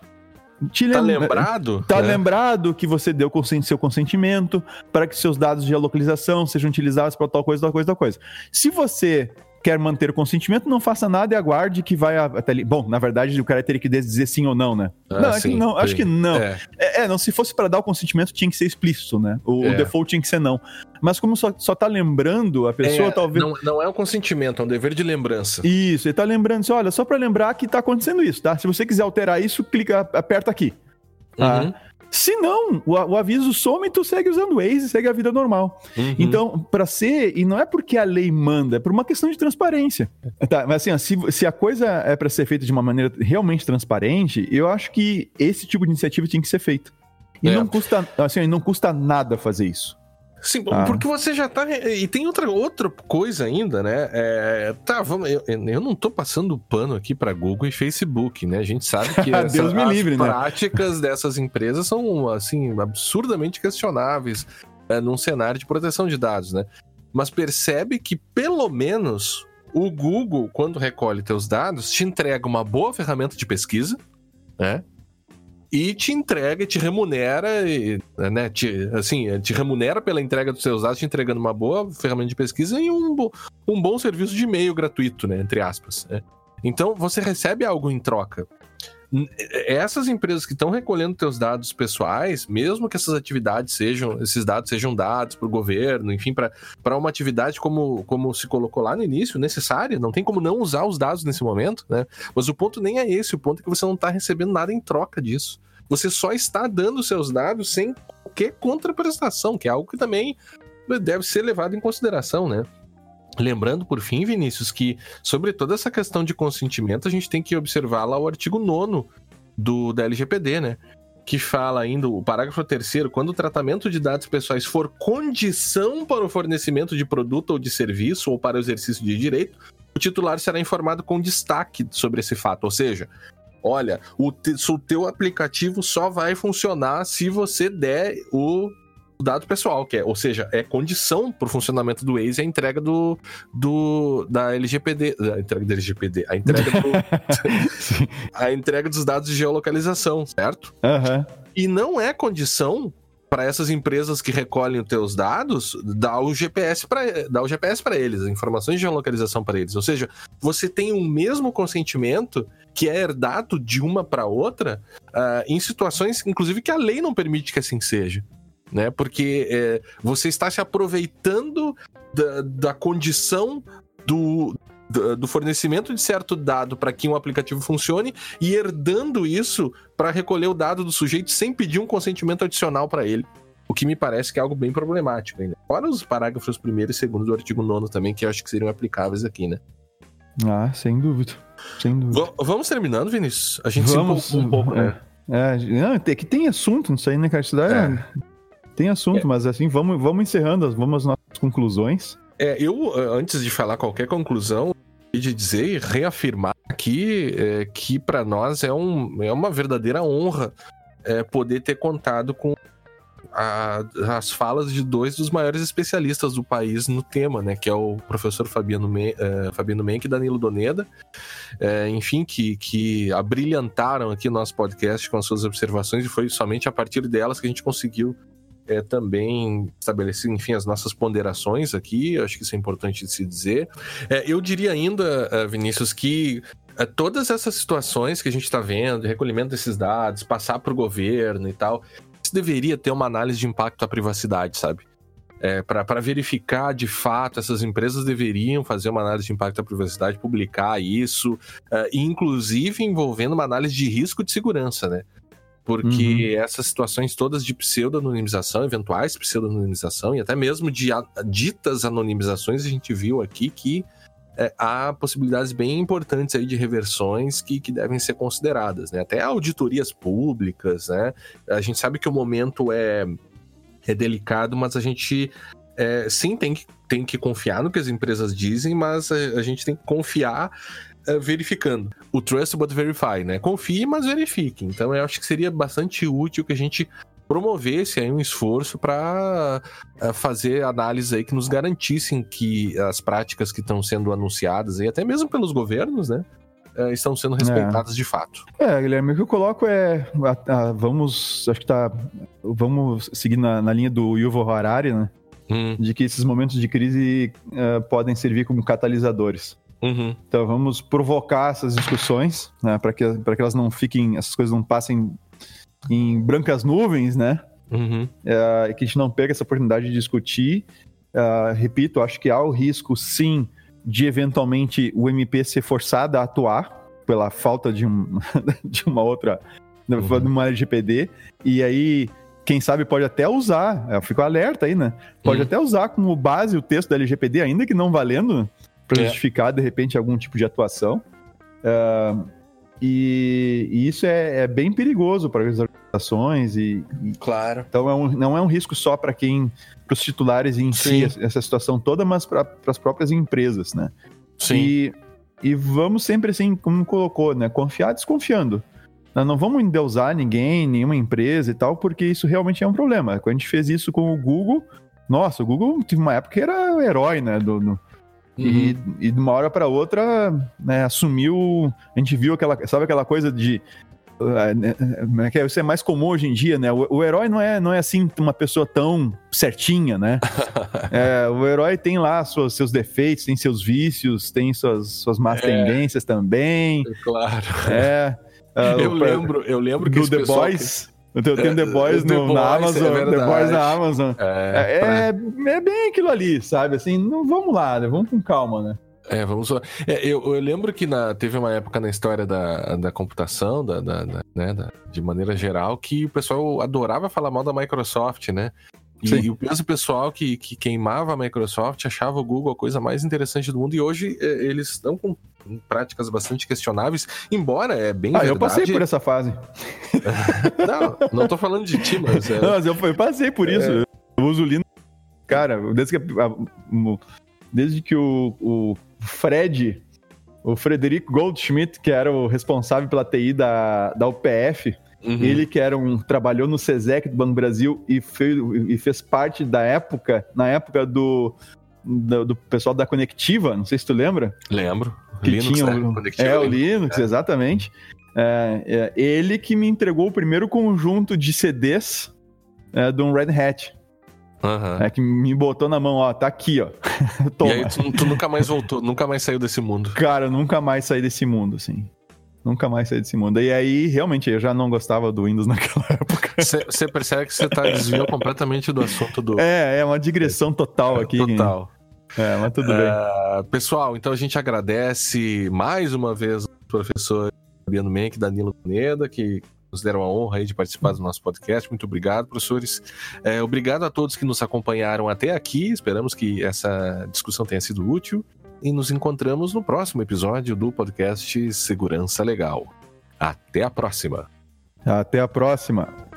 tá lembrado? Tá lembrado que você deu seu consentimento para que seus dados de geolocalização sejam utilizados para tal coisa. Se você quer manter o consentimento, não faça nada e aguarde que vai até ali. Bom, na verdade, o cara teria que dizer sim ou não, né? Acho que não. Não, se fosse para dar o consentimento, tinha que ser explícito, né? O default tinha que ser não. Mas como só tá lembrando a pessoa, talvez... Não é um consentimento, é um dever de lembrança. Isso, ele tá lembrando, assim, olha, só para lembrar que tá acontecendo isso, tá? Se você quiser alterar isso, aperta aqui. Tá? Se não, o aviso some e tu segue usando o Waze e segue a vida normal. Então, para ser, e não é porque a lei manda, é por uma questão de transparência. Tá, mas assim, se a coisa é para ser feita de uma maneira realmente transparente, eu acho que esse tipo de iniciativa tinha que ser feita. E não custa nada fazer isso. Sim, porque você já tá... E tem outra coisa ainda, né? Eu não tô passando pano aqui pra Google e Facebook, né? A gente sabe que as práticas dessas empresas são, assim, absurdamente questionáveis num cenário de proteção de dados, né? Mas percebe que, pelo menos, o Google, quando recolhe teus dados, te entrega uma boa ferramenta de pesquisa, né? E te entrega, te remunera, né? Te remunera pela entrega dos seus dados, te entregando uma boa ferramenta de pesquisa e um bom serviço de e-mail gratuito, né? Entre aspas. Né? Então, você recebe algo em troca. Essas empresas que estão recolhendo teus dados pessoais, mesmo que esses dados sejam dados para o governo, enfim, para uma atividade como se colocou lá no início, necessária, não tem como não usar os dados nesse momento, né? Mas o ponto nem é esse, o ponto é que você não está recebendo nada em troca disso. Você só está dando seus dados sem qualquer contraprestação, que é algo que também deve ser levado em consideração, né? Lembrando, por fim, Vinícius, que sobre toda essa questão de consentimento, a gente tem que observar lá o artigo 9º da LGPD, né? Que fala ainda, o parágrafo 3º, quando o tratamento de dados pessoais for condição para o fornecimento de produto ou de serviço ou para o exercício de direito, o titular será informado com destaque sobre esse fato. Ou seja, olha, o teu aplicativo só vai funcionar se você der o dado pessoal, ou seja, é condição para o funcionamento do Waze a entrega da LGPD, a entrega dos dados de geolocalização, certo? E não é condição para essas empresas que recolhem os teus dados dar o GPS para eles, as informações de geolocalização para eles. Ou seja, você tem o mesmo consentimento que é herdado de uma para outra em situações, inclusive, que a lei não permite que assim seja. Né? Porque você está se aproveitando da condição do fornecimento de certo dado para que um aplicativo funcione e herdando isso para recolher o dado do sujeito sem pedir um consentimento adicional para ele. O que me parece que é algo bem problemático ainda. Fora os parágrafos 1º e 2º do artigo 9º também, que eu acho que seriam aplicáveis aqui, né? Sem dúvida. Vamos terminando, Vinícius? A gente se empolgou um pouco, né? Que tem assunto nisso aí, né, cara? Isso daí tem assunto, mas assim, vamos encerrando, vamos às nossas conclusões. Eu, antes de falar qualquer conclusão, de dizer e reafirmar aqui que para nós é uma verdadeira honra poder ter contado com as falas de dois dos maiores especialistas do país no tema, né, que é o professor Fabiano Menck e Danilo Doneda, enfim, que abrilhantaram aqui o nosso podcast com as suas observações, e foi somente a partir delas que a gente conseguiu também estabelecer, enfim, as nossas ponderações aqui. Acho que isso é importante de se dizer. Eu diria ainda, Vinícius, que todas essas situações que a gente está vendo, recolhimento desses dados, passar para o governo e tal, isso deveria ter uma análise de impacto à privacidade, sabe? para verificar de fato, essas empresas deveriam fazer uma análise de impacto da privacidade, publicar isso, inclusive envolvendo uma análise de risco de segurança, né? Porque essas situações todas de pseudo-anonimização, eventuais pseudo-anonimização e até mesmo de ditas anonimizações, a gente viu aqui que há possibilidades bem importantes aí de reversões que devem ser consideradas, né? Até auditorias públicas, né? A gente sabe que o momento é delicado, mas a gente sim tem que confiar no que as empresas dizem, mas a gente tem que confiar verificando. O trust but verify, né? Confie, mas verifique. Então eu acho que seria bastante útil que a gente promovesse aí um esforço para fazer análises aí que nos garantissem que as práticas que estão sendo anunciadas, e até mesmo pelos governos, né, estão sendo respeitadas de fato. Guilherme, o que eu coloco vamos seguir na linha do Yuval Harari, né? De que esses momentos de crise podem servir como catalisadores. Então vamos provocar essas discussões, né, para que elas não fiquem, essas coisas não passem em brancas nuvens, né? E que a gente não perca essa oportunidade de discutir. Repito, acho que há o risco, sim, de eventualmente o MP ser forçado a atuar pela falta de uma outra, de uma LGPD, e aí, quem sabe, pode até usar, eu fico alerta aí, né? Pode até usar como base o texto da LGPD, ainda que não valendo, para justificar, de repente, algum tipo de atuação. E isso é bem perigoso para as organizações claro. Então não é um risco só para os titulares em si, essa situação toda, mas para as próprias empresas, né? Sim. E vamos sempre assim, como colocou, né? Confiar desconfiando. Nós não vamos endeusar ninguém, nenhuma empresa e tal, porque isso realmente é um problema. Quando a gente fez isso com o Google, o Google teve uma época que era o herói, né? E de uma hora para outra, né, assumiu. A gente viu aquela coisa de. Isso é mais comum hoje em dia, né? O herói não é assim uma pessoa tão certinha, né? O herói tem lá seus defeitos, tem seus vícios, tem suas más tendências também. Claro. Eu lembro que do The Boys. Eu tenho The Boys na Amazon. The Boys na Amazon. É bem aquilo ali, sabe? Assim, não, vamos lá, né? Vamos com calma, né? Vamos lá. Eu lembro que teve uma época na história da computação, de maneira geral, que o pessoal adorava falar mal da Microsoft, né? E o mesmo pessoal que queimava a Microsoft achava o Google a coisa mais interessante do mundo, e hoje eles estão com práticas bastante questionáveis, embora é bem verdade... eu passei por essa fase. Não tô falando de ti, mas... Não, mas eu passei por isso. Eu uso Linux. Cara, desde que o Frederico Goldschmidt, que era o responsável pela TI da UPF, ele que trabalhou no SESEC do Banco do Brasil e fez parte na época do pessoal da Conectiva, não sei se tu lembra. Lembro. Que Linux, tinha Conectiva, o Linux, exatamente. Ele que me entregou o primeiro conjunto de CDs de um Red Hat. Que me botou na mão, ó, tá aqui, ó. Toma. E aí tu nunca mais voltou, nunca mais saiu desse mundo. Cara, eu nunca mais saí desse mundo, assim. Nunca mais saí desse mundo. E aí, realmente, eu já não gostava do Windows naquela época. Você percebe que você desviou completamente do assunto do... É uma digressão total aqui. Total. Mas tudo bem. Pessoal, então a gente agradece mais uma vez o professor Fabiano Menck e Danilo Doneda, que nos deram a honra aí de participar do nosso podcast. Muito obrigado, professores. Obrigado a todos que nos acompanharam até aqui. Esperamos que essa discussão tenha sido útil. E nos encontramos no próximo episódio do podcast Segurança Legal. Até a próxima. Até a próxima.